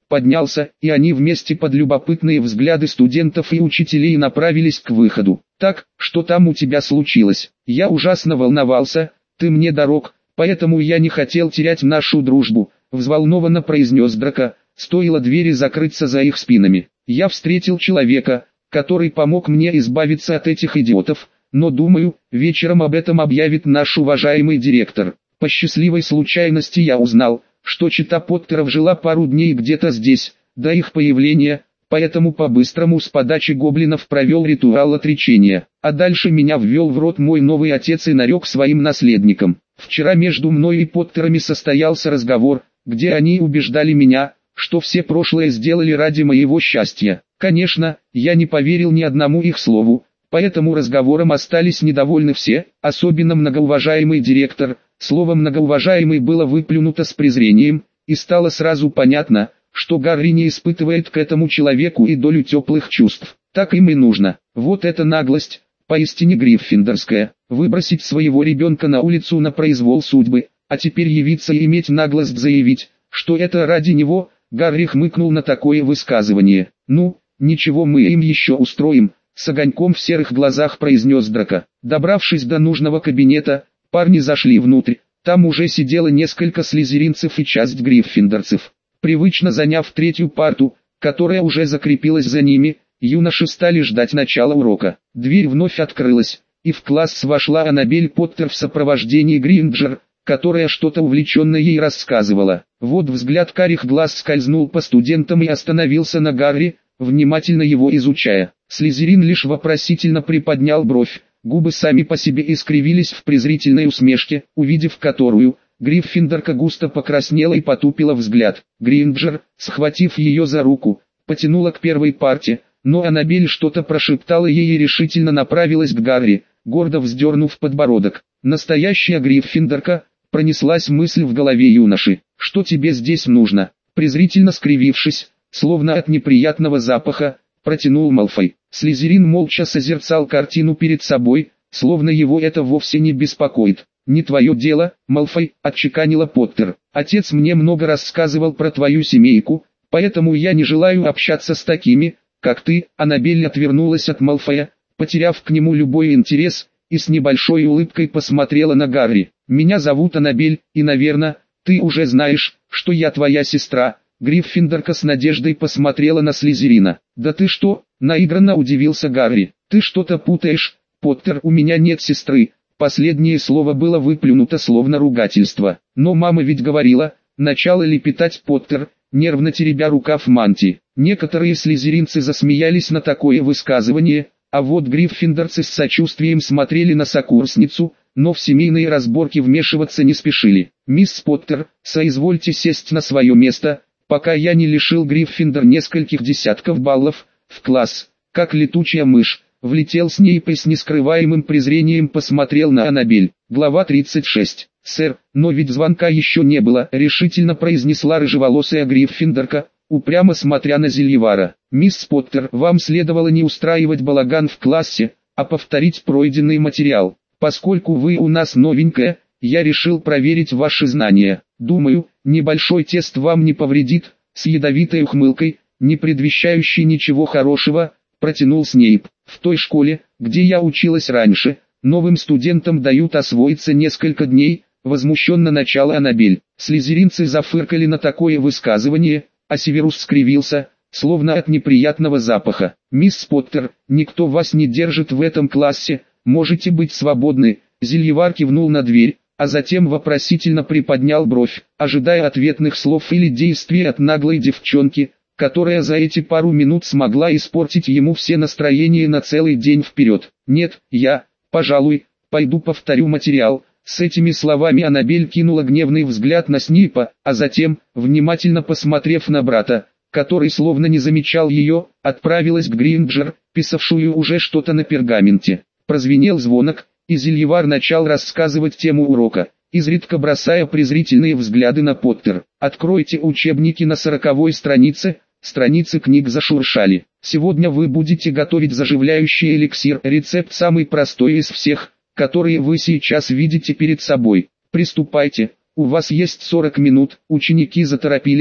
поднялся, и они вместе под любопытные взгляды студентов и учителей направились к выходу. «Так, что там у тебя случилось? Я ужасно волновался, ты мне дорог, поэтому я не хотел терять нашу дружбу», взволнованно произнес Драко, стоило двери закрыться за их спинами. «Я встретил человека, который помог мне избавиться от этих идиотов, но думаю, вечером об этом объявит наш уважаемый директор. По счастливой случайности я узнал, что чета Поттеров жила пару дней где-то здесь, до их появления, поэтому по-быстрому с подачи гоблинов провел ритуал отречения, а дальше меня ввел в рот мой новый отец и нарек своим наследником. Вчера между мной и Поттерами состоялся разговор, где они убеждали меня, что все прошлое сделали ради моего счастья. Конечно, я не поверил ни одному их слову, поэтому разговором остались недовольны все, особенно многоуважаемый директор. Слово «многоуважаемый» было выплюнуто с презрением, и стало сразу понятно, что Гарри не испытывает к этому человеку и долю теплых чувств. Так им и нужно. Вот эта наглость, поистине гриффиндорская, выбросить своего ребенка на улицу на произвол судьбы, а теперь явиться и иметь наглость заявить, что это ради него. Гарри хмыкнул на такое высказывание. «Ну, ничего, мы им еще устроим», с огоньком в серых глазах произнес Драко. Добравшись до нужного кабинета, парни зашли внутрь. Там уже сидело несколько слизеринцев и часть гриффиндорцев. Привычно заняв третью парту, которая уже закрепилась за ними, юноши стали ждать начала урока. Дверь вновь открылась, и в класс вошла Аннабель Поттер в сопровождении Гринджер, которая что-то увлеченно ей рассказывала. Вот взгляд карих глаз скользнул по студентам и остановился на Гарри, внимательно его изучая. Слизерин лишь вопросительно приподнял бровь, губы сами по себе искривились в презрительной усмешке, увидев которую, Гриффиндорка густо покраснела и потупила взгляд. Гринджер, схватив ее за руку, потянула к первой парте, но Аннабель что-то прошептала ей и решительно направилась к Гарри, гордо вздернув подбородок. «Настоящая Гриффиндорка», пронеслась мысль в голове юноши. «Что тебе здесь нужно?» Презрительно скривившись, словно от неприятного запаха, протянул Малфой. Слизерин молча созерцал картину перед собой, словно его это вовсе не беспокоит. «Не твое дело, Малфой», — отчеканила Поттер. «Отец мне много рассказывал про твою семейку, поэтому я не желаю общаться с такими, как ты». Аннабель отвернулась от Малфоя, потеряв к нему любой интерес, и с небольшой улыбкой посмотрела на Гарри. «Меня зовут Аннабель, и, наверное, ты уже знаешь, что я твоя сестра». Гриффиндорка с надеждой посмотрела на Слизерина. «Да ты что?» — наигранно удивился Гарри. «Ты что-то путаешь, Поттер, у меня нет сестры». Последнее слово было выплюнуто словно ругательство. «Но мама ведь говорила», — начала лепетать Поттер, нервно теребя рукав мантии. Некоторые слизеринцы засмеялись на такое высказывание, а вот гриффиндорцы с сочувствием смотрели на сокурсницу, но в семейные разборки вмешиваться не спешили. «Мисс Поттер, соизвольте сесть на свое место, пока я не лишил Гриффиндор нескольких десятков баллов, в класс». Как летучая мышь, влетел Снейп и с нескрываемым презрением посмотрел на Аннабель. Глава 36. «Сэр, но ведь звонка еще не было», — решительно произнесла рыжеволосая Гриффиндорка, упрямо смотря на Зельевара. «Мисс Поттер, вам следовало не устраивать балаган в классе, а повторить пройденный материал. Поскольку вы у нас новенькая, я решил проверить ваши знания. Думаю, небольшой тест вам не повредит», — с ядовитой ухмылкой, не предвещающей ничего хорошего, протянул Снейп. «В той школе, где я училась раньше, новым студентам дают освоиться несколько дней», — возмущенно начала Аннабель. Слизеринцы зафыркали на такое высказывание, а Северус скривился, словно от неприятного запаха. «Мисс Поттер, никто вас не держит в этом классе, можете быть свободны». Зельевар кивнул на дверь, а затем вопросительно приподнял бровь, ожидая ответных слов или действий от наглой девчонки, которая за эти пару минут смогла испортить ему все настроения на целый день вперед. «Нет, я, пожалуй, пойду повторю материал». С этими словами Аннабель кинула гневный взгляд на Снейпа, а затем, внимательно посмотрев на брата, который словно не замечал ее, отправилась к Гринджер, писавшую уже что-то на пергаменте. Прозвенел звонок, и Зельевар начал рассказывать тему урока, изредка бросая презрительные взгляды на Поттер. «Откройте учебники на 40-й странице». Страницы книг зашуршали. «Сегодня вы будете готовить заживляющий эликсир. Рецепт самый простой из всех, которые вы сейчас видите перед собой. Приступайте, у вас есть 40 минут». Ученики заторопились,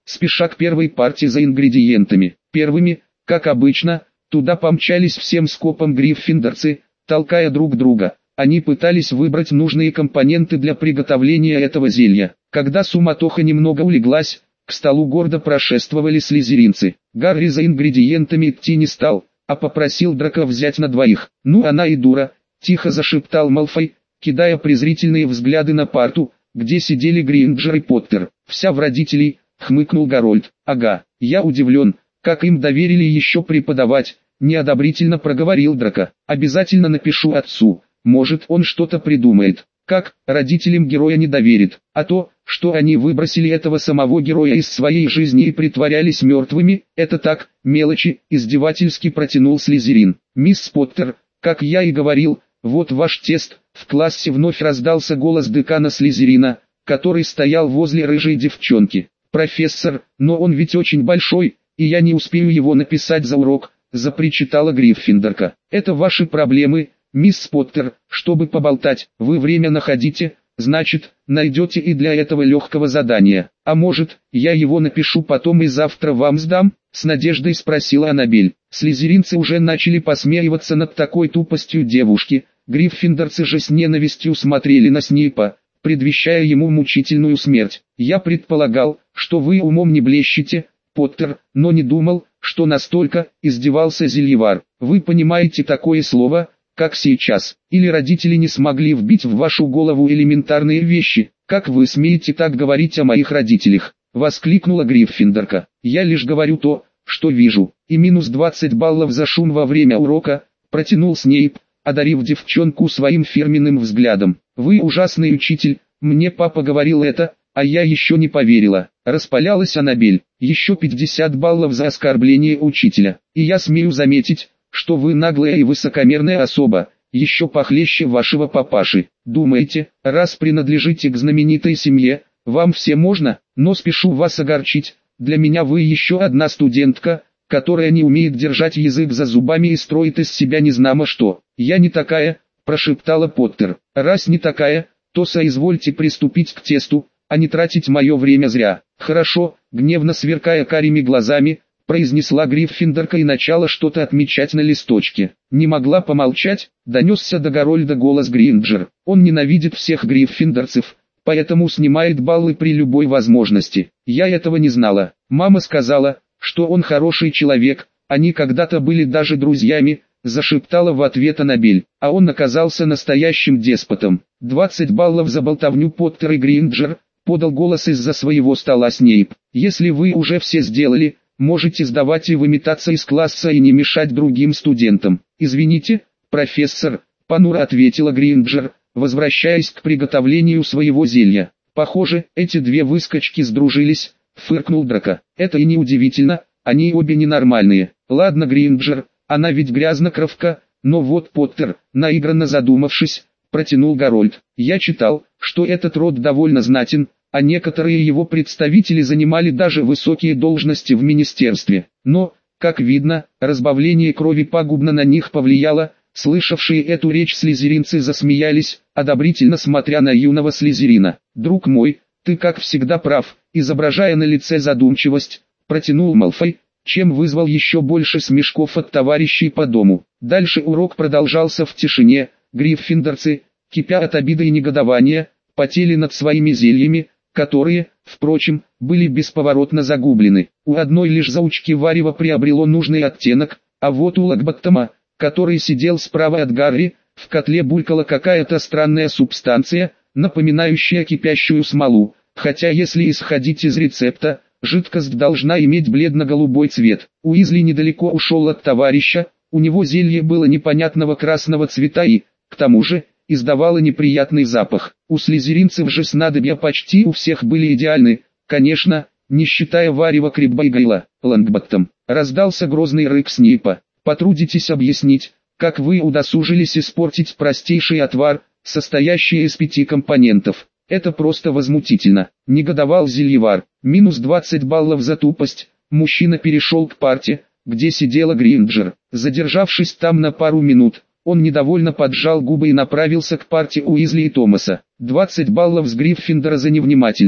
спеша к первой партии за ингредиентами. Первыми, как обычно, туда помчались всем скопом гриффиндорцы, толкая друг друга. Они пытались выбрать нужные компоненты для приготовления этого зелья. Когда суматоха немного улеглась, к столу гордо прошествовали слизеринцы. Гарри за ингредиентами идти не стал, а попросил Драко взять на двоих. «Ну она и дура», — тихо зашептал Малфой, кидая презрительные взгляды на парту, где сидели Гринджер и Поттер. «Вся в родителей», — хмыкнул Гарольд. «Ага, я удивлен, как им доверили еще преподавать», — неодобрительно проговорил Драко. «Обязательно напишу отцу, может он что-то придумает». «Как, родителям героя не доверит, а то, что они выбросили этого самого героя из своей жизни и притворялись мертвыми, это так, мелочи», — издевательски протянул Слизерин. «Мисс Поттер, как я и говорил, вот ваш тест». В классе вновь раздался голос декана Слизерина, который стоял возле рыжей девчонки. «Профессор, но он ведь очень большой, и я не успею его написать за урок», — запричитала Гриффиндорка. «Это ваши проблемы, мисс Поттер, чтобы поболтать, вы время находите, значит, найдете и для этого легкого задания. А может, я его напишу потом и завтра вам сдам?» — с надеждой спросила Аннабель. Слизеринцы уже начали посмеиваться над такой тупостью девушки, гриффиндорцы же с ненавистью смотрели на Снейпа, предвещая ему мучительную смерть. «Я предполагал, что вы умом не блещете, Поттер, но не думал, что настолько», — издевался Зельевар. «Вы понимаете такое слово, как сейчас? Или родители не смогли вбить в вашу голову элементарные вещи? Как вы смеете так говорить о моих родителях?» — воскликнула Гриффиндорка. «Я лишь говорю то, что вижу. И минус 20 баллов за шум во время урока», — протянул Снейп, одарив девчонку своим фирменным взглядом. «Вы ужасный учитель, мне папа говорил это, а я еще не поверила». Распалялась Аннабель. «Еще 50 баллов за оскорбление учителя. И я смею заметить, что вы наглая и высокомерная особа, еще похлеще вашего папаши. Думаете, раз принадлежите к знаменитой семье, вам все можно? Но спешу вас огорчить, для меня вы еще одна студентка, которая не умеет держать язык за зубами и строит из себя незнамо что». «Я не такая», — прошептала Поттер. «Раз не такая, то соизвольте приступить к тесту, а не тратить мое время зря». «Хорошо», — гневно сверкая карими глазами, произнесла Гриффиндорка и начала что-то отмечать на листочке. «Не могла помолчать», — донесся до Гарольда голос Гринджер. «Он ненавидит всех гриффиндорцев, поэтому снимает баллы при любой возможности. Я этого не знала. Мама сказала, что он хороший человек, они когда-то были даже друзьями», — зашептала в ответ Аннабель. «А он оказался настоящим деспотом. 20 баллов за болтовню Поттер и Гринджер», — подал голос из-за своего стола Снейп. «Если вы уже все сделали, можете сдавать и выметаться из класса и не мешать другим студентам». «Извините, профессор», — понуро ответила Гринджер, возвращаясь к приготовлению своего зелья. «Похоже, эти две выскочки сдружились», — фыркнул Драко. «Это и не удивительно, они обе ненормальные. Ладно, Гринджер, она ведь грязнокровка, но вот Поттер», — наигранно задумавшись, протянул Гарольд. «Я читал, что этот род довольно знатен, а некоторые его представители занимали даже высокие должности в министерстве. Но, как видно, разбавление крови пагубно на них повлияло». Слышавшие эту речь слизеринцы засмеялись, одобрительно смотря на юного слизерина. «Друг мой, ты как всегда прав», — изображая на лице задумчивость, протянул Малфой, чем вызвал еще больше смешков от товарищей по дому. Дальше урок продолжался в тишине. Гриффиндорцы, кипя от обиды и негодования, потели над своими зельями, которые, впрочем, были бесповоротно загублены. У одной лишь заучки варево приобрело нужный оттенок, а вот у Локботтома, который сидел справа от Гарри, в котле булькала какая-то странная субстанция, напоминающая кипящую смолу, хотя если исходить из рецепта, жидкость должна иметь бледно-голубой цвет. Уизли недалеко ушел от товарища, у него зелье было непонятного красного цвета и, к тому же, издавало неприятный запах. У слизеринцев же снадобья почти у всех были идеальны, конечно, не считая варева Крибба и Гайла. «Лонгботтом», — раздался грозный рык Снейпа. «Потрудитесь объяснить, как вы удосужились испортить простейший отвар, состоящий из 5 компонентов. Это просто возмутительно», — негодовал Зельевар. Минус 20 баллов за тупость. Мужчина перешел к парте, где сидела Гринджер. Задержавшись там на пару минут, он недовольно поджал губы и направился к парте Уизли и Томаса. 20 баллов с Гриффиндора за невнимательность.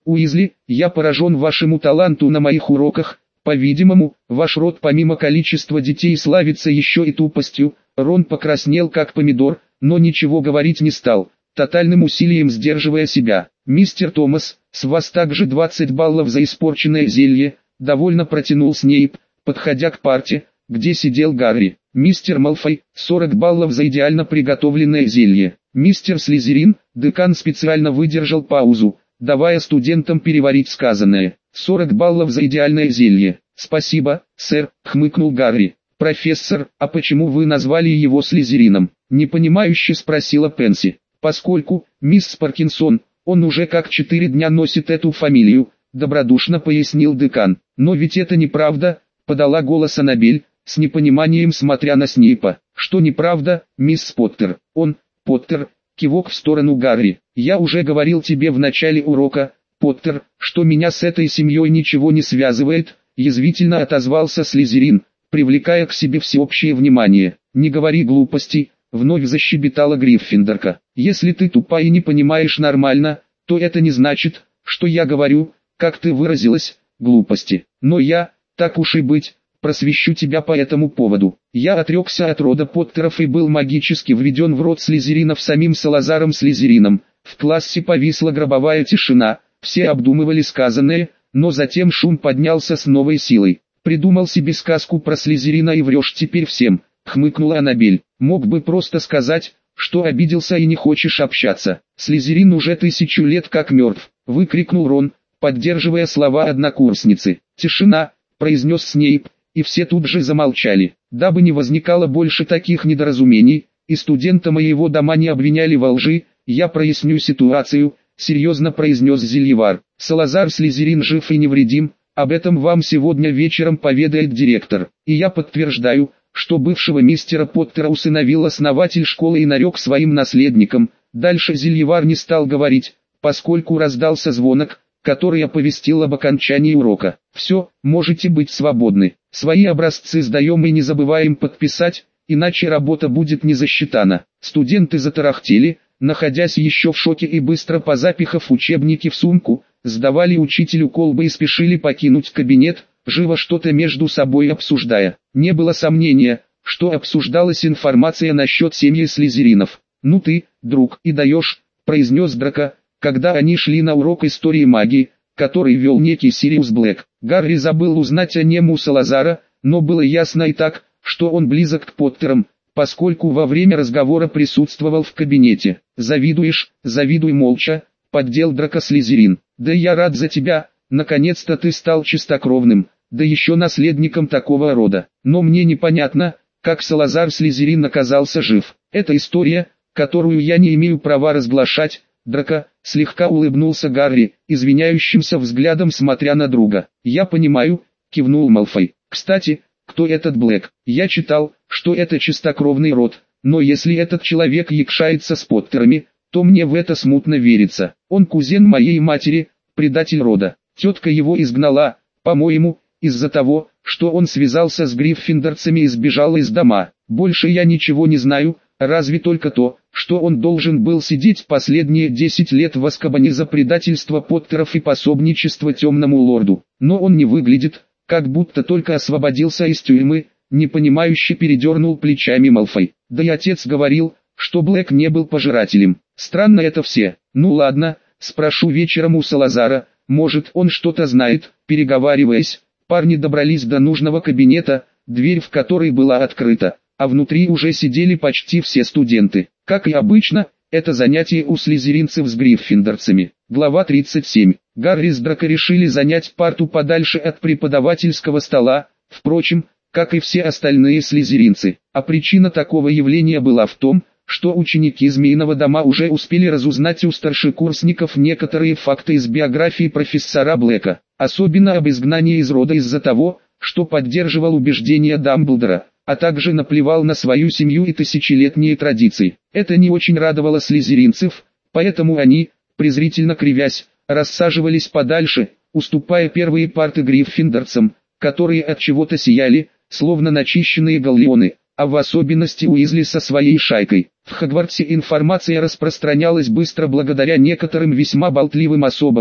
Уизли, я поражен вашему таланту на моих уроках. По-видимому, ваш род помимо количества детей славится еще и тупостью. Рон покраснел как помидор, но ничего говорить не стал, тотальным усилием сдерживая себя. «Мистер Томас, с вас также 20 баллов за испорченное зелье», — довольно протянул Снейп, подходя к парте, где сидел Гарри. «Мистер Малфой, 40 баллов за идеально приготовленное зелье». Мистер Слизерин, декан специально выдержал паузу, давая студентам переварить сказанное. 40 баллов за идеальное зелье. «Спасибо, сэр», — хмыкнул Гарри. «Профессор, а почему вы назвали его Слизерином?» — непонимающе спросила Пенси. «Поскольку, мисс Паркинсон, он уже как 4 дня носит эту фамилию», — добродушно пояснил декан. «Но ведь это неправда», — подала голос Аннабель, с непониманием смотря на Снейпа. «Что неправда, мисс Поттер?» «Он, Поттер», — кивок в сторону Гарри. «Я уже говорил тебе в начале урока, Поттер, что меня с этой семьей ничего не связывает», — язвительно отозвался Слизерин, привлекая к себе всеобщее внимание. «Не говори глупостей», — вновь защебетала Гриффиндорка. «Если ты тупа и не понимаешь нормально, то это не значит, что я говорю, как ты выразилась, глупости. Но я, так уж и быть, просвещу тебя по этому поводу. Я отрекся от рода Поттеров и был магически введен в род Слизеринов самим Салазаром Слизерином». В классе повисла гробовая тишина, все обдумывали сказанное, но затем шум поднялся с новой силой. «Придумал себе сказку про Слизерина и врешь теперь всем», — хмыкнула Аннабель. «Мог бы просто сказать, что обиделся и не хочешь общаться. Слизерин уже 1000 лет как мертв», — выкрикнул Рон, поддерживая слова однокурсницы. «Тишина», — произнес Снейп, и все тут же замолчали. «Дабы не возникало больше таких недоразумений, и студента моего дома не обвиняли во лжи, я проясню ситуацию», — серьезно произнес Зельевар. «Салазар Слизерин жив и невредим, об этом вам сегодня вечером поведает директор. И я подтверждаю, что бывшего мистера Поттера усыновил основатель школы и нарек своим наследником». Дальше Зельевар не стал говорить, поскольку раздался звонок, который оповестил об окончании урока. «Все, можете быть свободны. Свои образцы сдаем и не забываем подписать, иначе работа будет не засчитана». Студенты затарахтели, находясь еще в шоке, и быстро позапихав учебники в сумку, сдавали учителю колбы и спешили покинуть кабинет, живо что-то между собой обсуждая. Не было сомнения, что обсуждалась информация насчет семьи Слизеринов. «Ну ты, друг, и даешь», — произнес Драко, когда они шли на урок истории магии, который вел некий Сириус Блэк. Гарри забыл узнать о нем у Салазара, но было ясно и так, что он близок к Поттерам, поскольку во время разговора присутствовал в кабинете. «Завидуешь, завидуй молча», — поддел Драко Слизерин. «Да я рад за тебя, наконец-то ты стал чистокровным, да еще наследником такого рода. Но мне непонятно, как Салазар Слизерин оказался жив. Это история, которую я не имею права разглашать». Драко, слегка улыбнулся Гарри, извиняющимся взглядом смотря на друга. «Я понимаю», — кивнул Малфой. «Кстати, кто этот Блэк? Я читал, что это чистокровный род, но если этот человек якшается с Поттерами, то мне в это смутно верится. Он кузен моей матери, предатель рода. Тетка его изгнала, по-моему, из-за того, что он связался с гриффиндорцами и сбежал из дома. Больше я ничего не знаю, разве только то, что он должен был сидеть последние 10 лет в Азкабане за предательство Поттеров и пособничество темному лорду. Но он не выглядит, как будто только освободился из тюрьмы», — непонимающе передернул плечами Малфой. «Да и отец говорил, что Блэк не был пожирателем. Странно это все. Ну ладно, спрошу вечером у Салазара, может он что-то знает». Переговариваясь, парни добрались до нужного кабинета, дверь в который была открыта, а внутри уже сидели почти все студенты. Как и обычно, это занятие у слизеринцев с гриффиндорцами. Глава 37. Гарри с Драко решили занять парту подальше от преподавательского стола, впрочем, как и все остальные слизеринцы. А причина такого явления была в том, что ученики Змеиного дома уже успели разузнать у старшекурсников некоторые факты из биографии профессора Блэка, особенно об изгнании из рода из-за того, что поддерживал убеждения Дамблдора, а также наплевал на свою семью и тысячелетние традиции. Это не очень радовало слизеринцев, поэтому они, презрительно кривясь, рассаживались подальше, уступая первые парты гриффиндорцам, которые от чего-то сияли, словно начищенные галлеоны, а в особенности Уизли со своей шайкой. В Хогвартсе информация распространялась быстро благодаря некоторым весьма болтливым особам,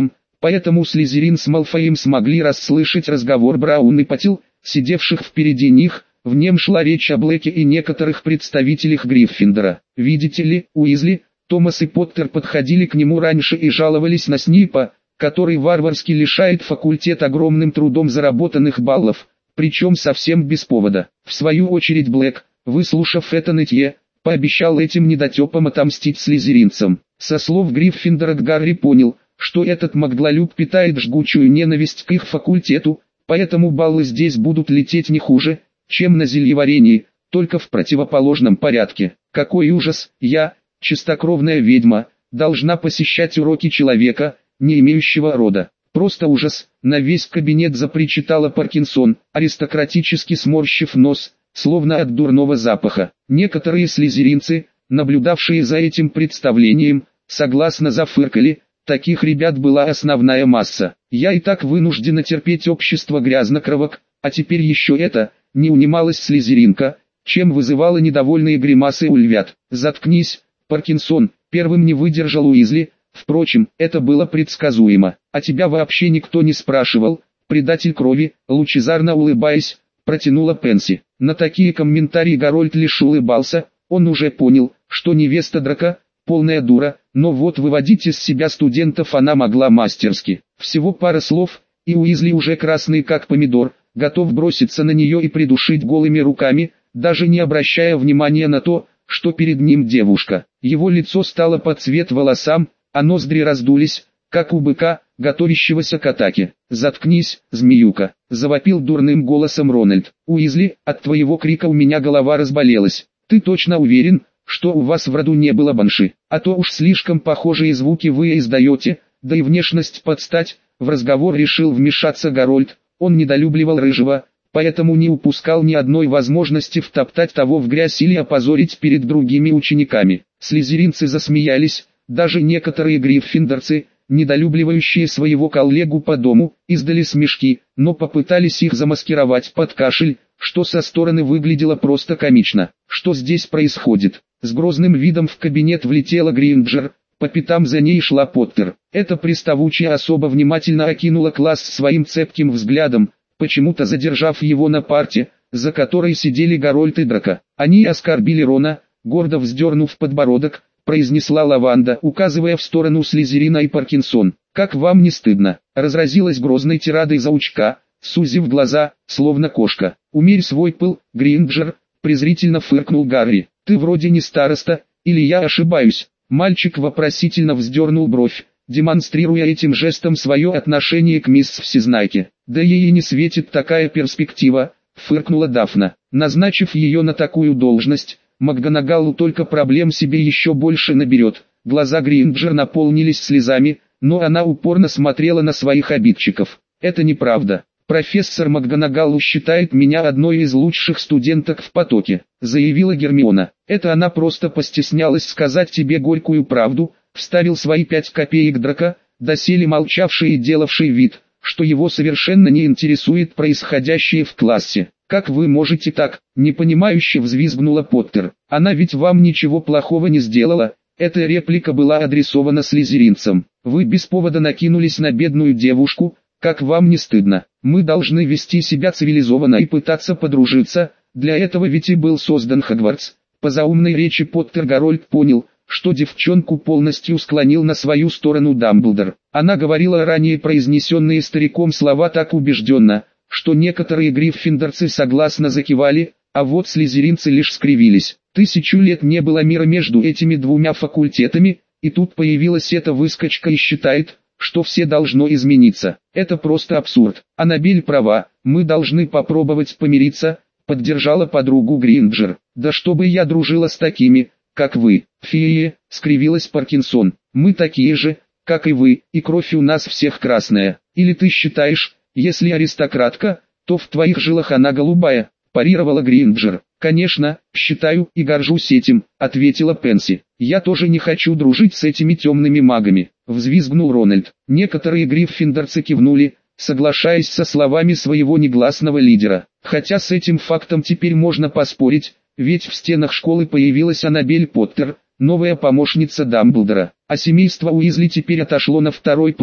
Поэтому Слизерин с Малфоем смогли расслышать разговор Браун и Паттил, сидевших впереди них. В нем шла речь о Блэке и некоторых представителях Гриффиндора. Видите ли, Уизли, Томас и Поттер подходили к нему раньше и жаловались на Снипа, который варварски лишает факультет огромным трудом заработанных баллов, причем совсем без повода. В свою очередь Блэк, выслушав это нытье, пообещал этим недотепам отомстить слизеринцам. Со слов Гриффиндора Гарри понял, что этот Магдлалюб питает жгучую ненависть к их факультету, поэтому баллы здесь будут лететь не хуже, чем на зельеварении, только в противоположном порядке. Какой ужас, я, чистокровная ведьма, должна посещать уроки человека, не имеющего рода. Просто ужас, на весь кабинет запричитала Паркинсон, аристократически сморщив нос, словно от дурного запаха. Некоторые слизеринцы, наблюдавшие за этим представлением, согласно зафыркали. Таких ребят была основная масса. Я и так вынуждена терпеть общество грязнокровок, а теперь еще это, не унималась слизеринка, чем вызывала недовольные гримасы у львят. Заткнись, Паркинсон, первым не выдержал Уизли, впрочем, это было предсказуемо. А тебя вообще никто не спрашивал, предатель крови, лучезарно улыбаясь, протянула Пенси. На такие комментарии Гарольд лишь улыбался, он уже понял, что невеста Драка полная дура, но вот выводить из себя студентов она могла мастерски. Всего пара слов, и Уизли уже красный как помидор, готов броситься на нее и придушить голыми руками, даже не обращая внимания на то, что перед ним девушка. Его лицо стало под цвет волосам, а ноздри раздулись, как у быка, готовящегося к атаке. «Заткнись, змеюка!» – завопил дурным голосом Рональд. «Уизли, от твоего крика у меня голова разболелась. Ты точно уверен, что у вас в роду не было банши? А то уж слишком похожие звуки вы издаете, да и внешность под стать». В разговор решил вмешаться Гарольд. Он недолюбливал Рыжего, поэтому не упускал ни одной возможности втоптать того в грязь или опозорить перед другими учениками. Слизеринцы засмеялись, даже некоторые гриффиндорцы, недолюбливающие своего коллегу по дому, издали смешки, но попытались их замаскировать под кашель, что со стороны выглядело просто комично. Что здесь происходит? С грозным видом в кабинет влетела Гринджер, по пятам за ней шла Поттер. Эта приставучая особа внимательно окинула класс своим цепким взглядом, почему-то задержав его на парте, за которой сидели Гарольд и Драко. Они оскорбили Рона, гордо вздернув подбородок, произнесла Лаванда, указывая в сторону Слизерина и Паркинсон. «Как вам не стыдно?» Разразилась грозной тирадой заучка, сузив глаза, словно кошка. «Умерь свой пыл, Гринджер», презрительно фыркнул Гарри. «Ты вроде не староста, или я ошибаюсь?» Мальчик вопросительно вздернул бровь, демонстрируя этим жестом свое отношение к мисс Всезнайке. «Да ей и не светит такая перспектива», фыркнула Дафна. «Назначив ее на такую должность, МакГонагалл только проблем себе еще больше наберет». Глаза Гринджер наполнились слезами, но она упорно смотрела на своих обидчиков. «Это неправда. Профессор МакГонагалл считает меня одной из лучших студенток в потоке», заявила Гермиона. «Это она просто постеснялась сказать тебе горькую правду», вставил свои 5 копеек Драко, доселе молчавший и делавший вид, что его совершенно не интересует происходящее в классе. «Как вы можете так?» – непонимающе взвизгнула Поттер. «Она ведь вам ничего плохого не сделала». Эта реплика была адресована слизеринцам. «Вы без повода накинулись на бедную девушку, как вам не стыдно? Мы должны вести себя цивилизованно и пытаться подружиться, для этого ведь и был создан Хогвартс». По заумной речи Поттер Гарольд понял, что девчонку полностью склонил на свою сторону Дамблдор. Она говорила ранее произнесенные стариком слова так убежденно, что некоторые гриффиндорцы согласно закивали, а вот слизеринцы лишь скривились. 1000 лет не было мира между этими двумя факультетами, и тут появилась эта выскочка и считает, что все должно измениться. Это просто абсурд. Аннабель права, мы должны попробовать помириться, поддержала подругу Гринджер. Да чтобы я дружила с такими, как вы. Феи, скривилась Паркинсон. Мы такие же, как и вы, и кровь у нас всех красная. Или ты считаешь, если аристократка, то в твоих жилах она голубая, парировала Гринджер. «Конечно, считаю и горжусь этим», — ответила Пенси. «Я тоже не хочу дружить с этими темными магами», — взвизгнул Рональд. Некоторые гриффиндорцы кивнули, соглашаясь со словами своего негласного лидера. Хотя с этим фактом теперь можно поспорить, ведь в стенах школы появилась Аннабель Поттер, новая помощница Дамблдора. А семейство Уизли теперь отошло на второй план,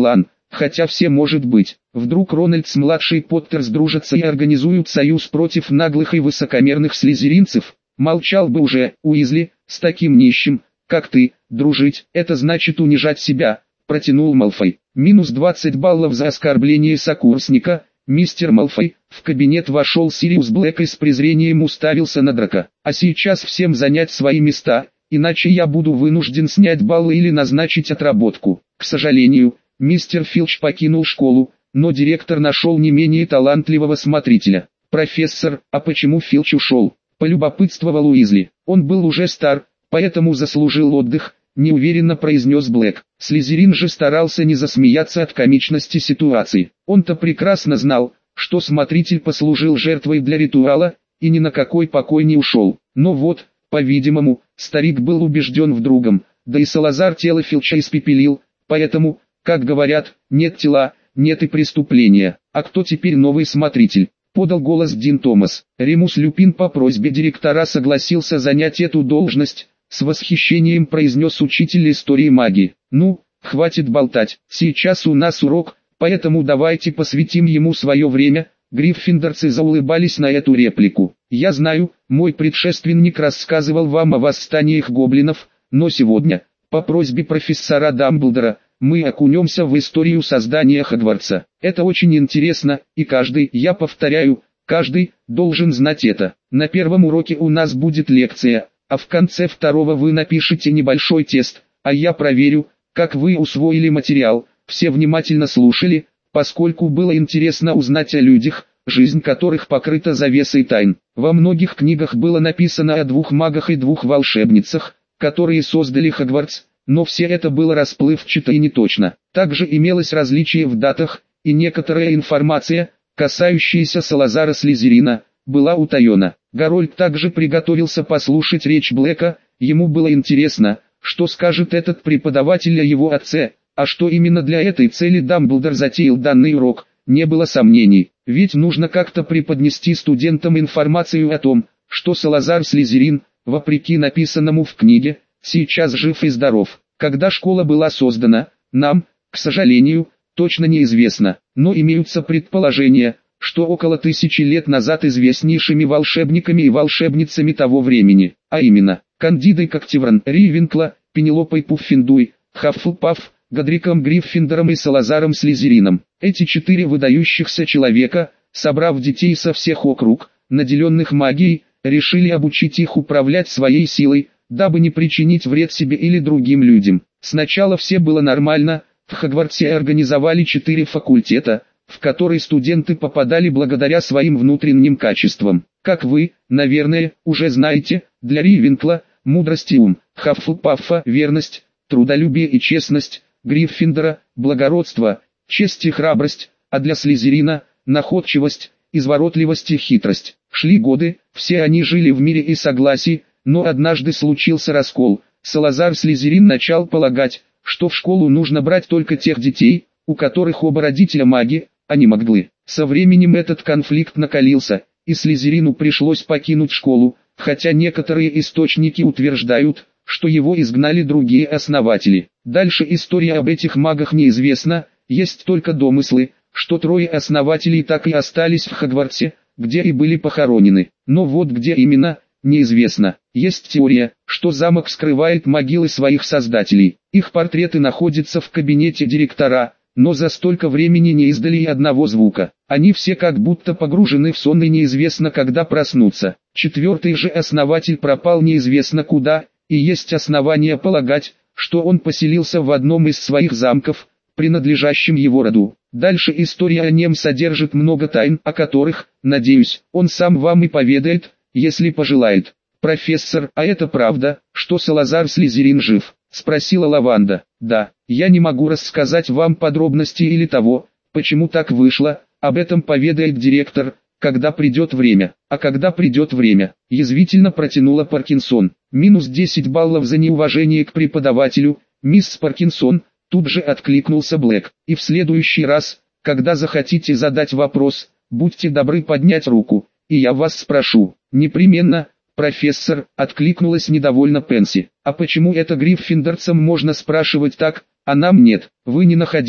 хотя все может быть. Вдруг Рональд с младшей Поттер сдружатся и организуют союз против наглых и высокомерных слизеринцев. Молчал бы уже, Уизли, с таким нищим, как ты, дружить, это значит унижать себя, протянул Малфой. Минус 20 баллов за оскорбление сокурсника. Мистер Малфой, в кабинет вошел Сириус Блэк и с презрением уставился на Драко. А сейчас всем занять свои места, иначе я буду вынужден снять баллы или назначить отработку. К сожалению, мистер Филч покинул школу, но директор нашел не менее талантливого смотрителя. «Профессор, а почему Филч ушел?» – полюбопытствовал Уизли. «Он был уже стар, поэтому заслужил отдых», – неуверенно произнес Блэк. Слизерин же старался не засмеяться от комичности ситуации. Он-то прекрасно знал, что смотритель послужил жертвой для ритуала, и ни на какой покой не ушел. Но вот, по-видимому, старик был убежден в другом, да и Салазар тело Филча испепелил, поэтому, как говорят, нет тела, нет и преступления. А кто теперь новый смотритель? Подал голос Дин Томас. Ремус Люпин по просьбе директора согласился занять эту должность, с восхищением произнес учитель истории магии. Ну, хватит болтать, сейчас у нас урок, поэтому давайте посвятим ему свое время. Гриффиндорцы заулыбались на эту реплику. Я знаю, мой предшественник рассказывал вам о восстаниях гоблинов, но сегодня, по просьбе профессора Дамблдора, мы окунемся в историю создания Хогвартса. Это очень интересно, и каждый, я повторяю, каждый, должен знать это. На первом уроке у нас будет лекция, а в конце второго вы напишите небольшой тест, а я проверю, как вы усвоили материал. Все внимательно слушали, поскольку было интересно узнать о людях, жизнь которых покрыта завесой тайн. Во многих книгах было написано о двух магах и двух волшебницах, которые создали Хогвартс, но все это было расплывчато и неточно. Также имелось различие в датах, и некоторая информация, касающаяся Салазара Слизерина, была утаена. Гарольд также приготовился послушать речь Блэка, ему было интересно, что скажет этот преподаватель о его отце, а что именно для этой цели Дамблдор затеял данный урок, не было сомнений, ведь нужно как-то преподнести студентам информацию о том, что Салазар Слизерин, вопреки написанному в книге, сейчас жив и здоров. Когда школа была создана, нам, к сожалению, точно неизвестно, но имеются предположения, что около 1000 лет назад известнейшими волшебниками и волшебницами того времени, а именно, Кандидой Коктевран, Ривенкла, Пенелопой Пуффиндуй, Хаффлпафф, Годриком Гриффиндором и Салазаром Слизерином. Эти 4 выдающихся человека, собрав детей со всех округ, наделенных магией, решили обучить их управлять своей силой, дабы не причинить вред себе или другим людям. Сначала все было нормально, в Хогвартсе организовали 4 факультета, в которые студенты попадали благодаря своим внутренним качествам. Как вы, наверное, уже знаете, для Ривенкла – мудрость и ум, Хаффлпаффа – верность, трудолюбие и честность, Гриффиндора – благородство, честь и храбрость, а для Слизерина – находчивость, изворотливость и хитрость. Шли годы, все они жили в мире и согласии, но однажды случился раскол. Салазар Слизерин начал полагать, что в школу нужно брать только тех детей, у которых оба родителя маги, а не маглы. Со временем этот конфликт накалился, и Слизерину пришлось покинуть школу, хотя некоторые источники утверждают, что его изгнали другие основатели. Дальше история об этих магах неизвестна, есть только домыслы, что 3 основателей так и остались в Хогвартсе, где и были похоронены. Но вот где именно, неизвестно. Есть теория, что замок скрывает могилы своих создателей. Их портреты находятся в кабинете директора, но за столько времени не издали и одного звука. Они все как будто погружены в сон и неизвестно когда проснутся. 4-й же основатель пропал неизвестно куда, и есть основания полагать, что он поселился в одном из своих замков, принадлежащим его роду. Дальше история о нем содержит много тайн, о которых, надеюсь, он сам вам и поведает, если пожелает. «Профессор, а это правда, что Салазар Слизерин жив?» – спросила Лаванда. «Да, я не могу рассказать вам подробности или того, почему так вышло, об этом поведает директор, когда придет время». «А когда придет время?» – язвительно протянула Паркинсон. Минус 10 баллов за неуважение к преподавателю, мисс Паркинсон, тут же откликнулся Блэк. «И в следующий раз, когда захотите задать вопрос, будьте добры поднять руку, и я вас спрошу». «Непременно, профессор», — откликнулась недовольно Пенси. «А почему это гриффиндорцам можно спрашивать так, а нам нет? Вы не находите,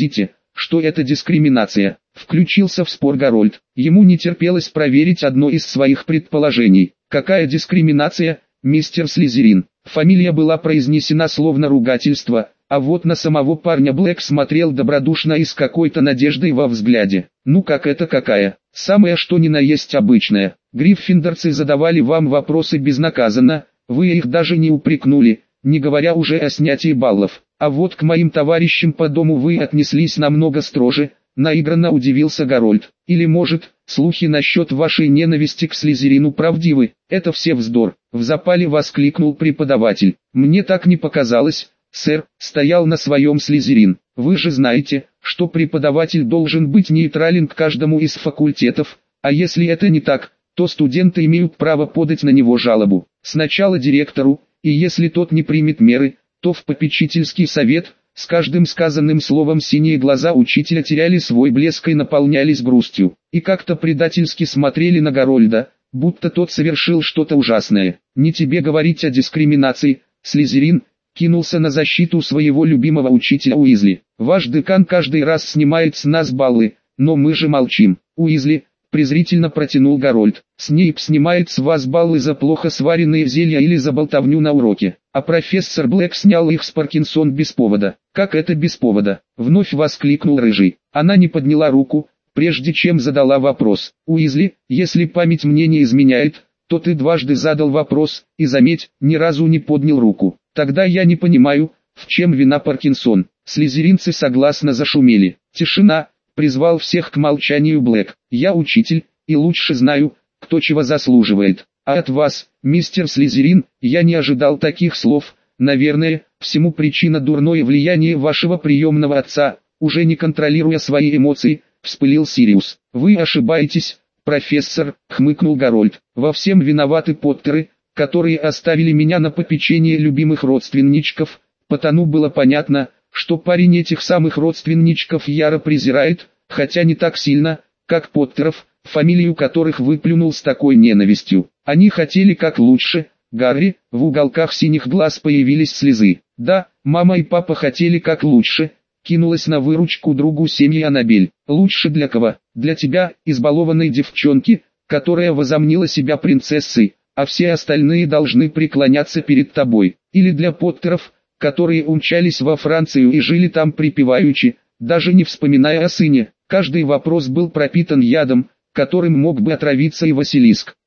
что это дискриминация. Включился в спор Гарольд. Ему не терпелось проверить одно из своих предположений. Какая дискриминация, мистер Слизерин? Фамилия была произнесена словно ругательство, а вот на самого парня Блэк смотрел добродушно и с какой-то надеждой во взгляде. Ну как это какая? Самое что ни на есть обычная. Гриффиндорцы задавали вам вопросы безнаказанно, вы их даже не упрекнули, не говоря уже о снятии баллов. А вот к моим товарищам по дому вы отнеслись намного строже, наигранно удивился Гарольд. Или может, слухи насчет вашей ненависти к Слизерину правдивы? Это все вздор, в запале воскликнул преподаватель. Мне так не показалось, сэр, стоял на своем Слизерин. Вы же знаете, что преподаватель должен быть нейтрален к каждому из факультетов, а если это не так, то студенты имеют право подать на него жалобу. Сначала директору, и если тот не примет меры, то в попечительский совет. С каждым сказанным словом синие глаза учителя теряли свой блеск и наполнялись грустью, и как-то предательски смотрели на Гарольда, будто тот совершил что-то ужасное. Не тебе говорить о дискриминации, Слизерин, кинулся на защиту своего любимого учителя Уизли. Ваш декан каждый раз снимает с нас баллы, но мы же молчим. Уизли, презрительно протянул Гарольд. Снейп снимает с вас баллы за плохо сваренные зелья или за болтовню на уроке, а профессор Блэк снял их с Паркинсон без повода. Как это без повода? Вновь воскликнул Рыжий. Она не подняла руку, прежде чем задала вопрос. Уизли, если память мне не изменяет, то ты дважды задал вопрос, и заметь, ни разу не поднял руку. Тогда я не понимаю, в чем вина Паркинсон. Слизеринцы согласно зашумели. Тишина. Призвал всех к молчанию Блэк. Я учитель, и лучше знаю, кто чего заслуживает. А от вас, мистер Слизерин, я не ожидал таких слов. Наверное, всему причина дурное влияние вашего приемного отца. Уже не контролируя свои эмоции, вспылил Сириус. Вы ошибаетесь, профессор, хмыкнул Гарольд. Во всем виноваты Поттеры, которые оставили меня на попечение любимых родственничков. Потому было понятно, что парень этих самых родственничков яро презирает, хотя не так сильно, как Поттеров, фамилию которых выплюнул с такой ненавистью. Они хотели как лучше. Гарри, в уголках синих глаз появились слезы. Да, мама и папа хотели как лучше. Кинулась на выручку другу семьи Аннабель. Лучше для кого? Для тебя, избалованной девчонки, которая возомнила себя принцессой, а все остальные должны преклоняться перед тобой. Или для Поттеров, которые умчались во Францию и жили там припеваючи, даже не вспоминая о сыне. Каждый вопрос был пропитан ядом, которым мог бы отравиться и Василиск.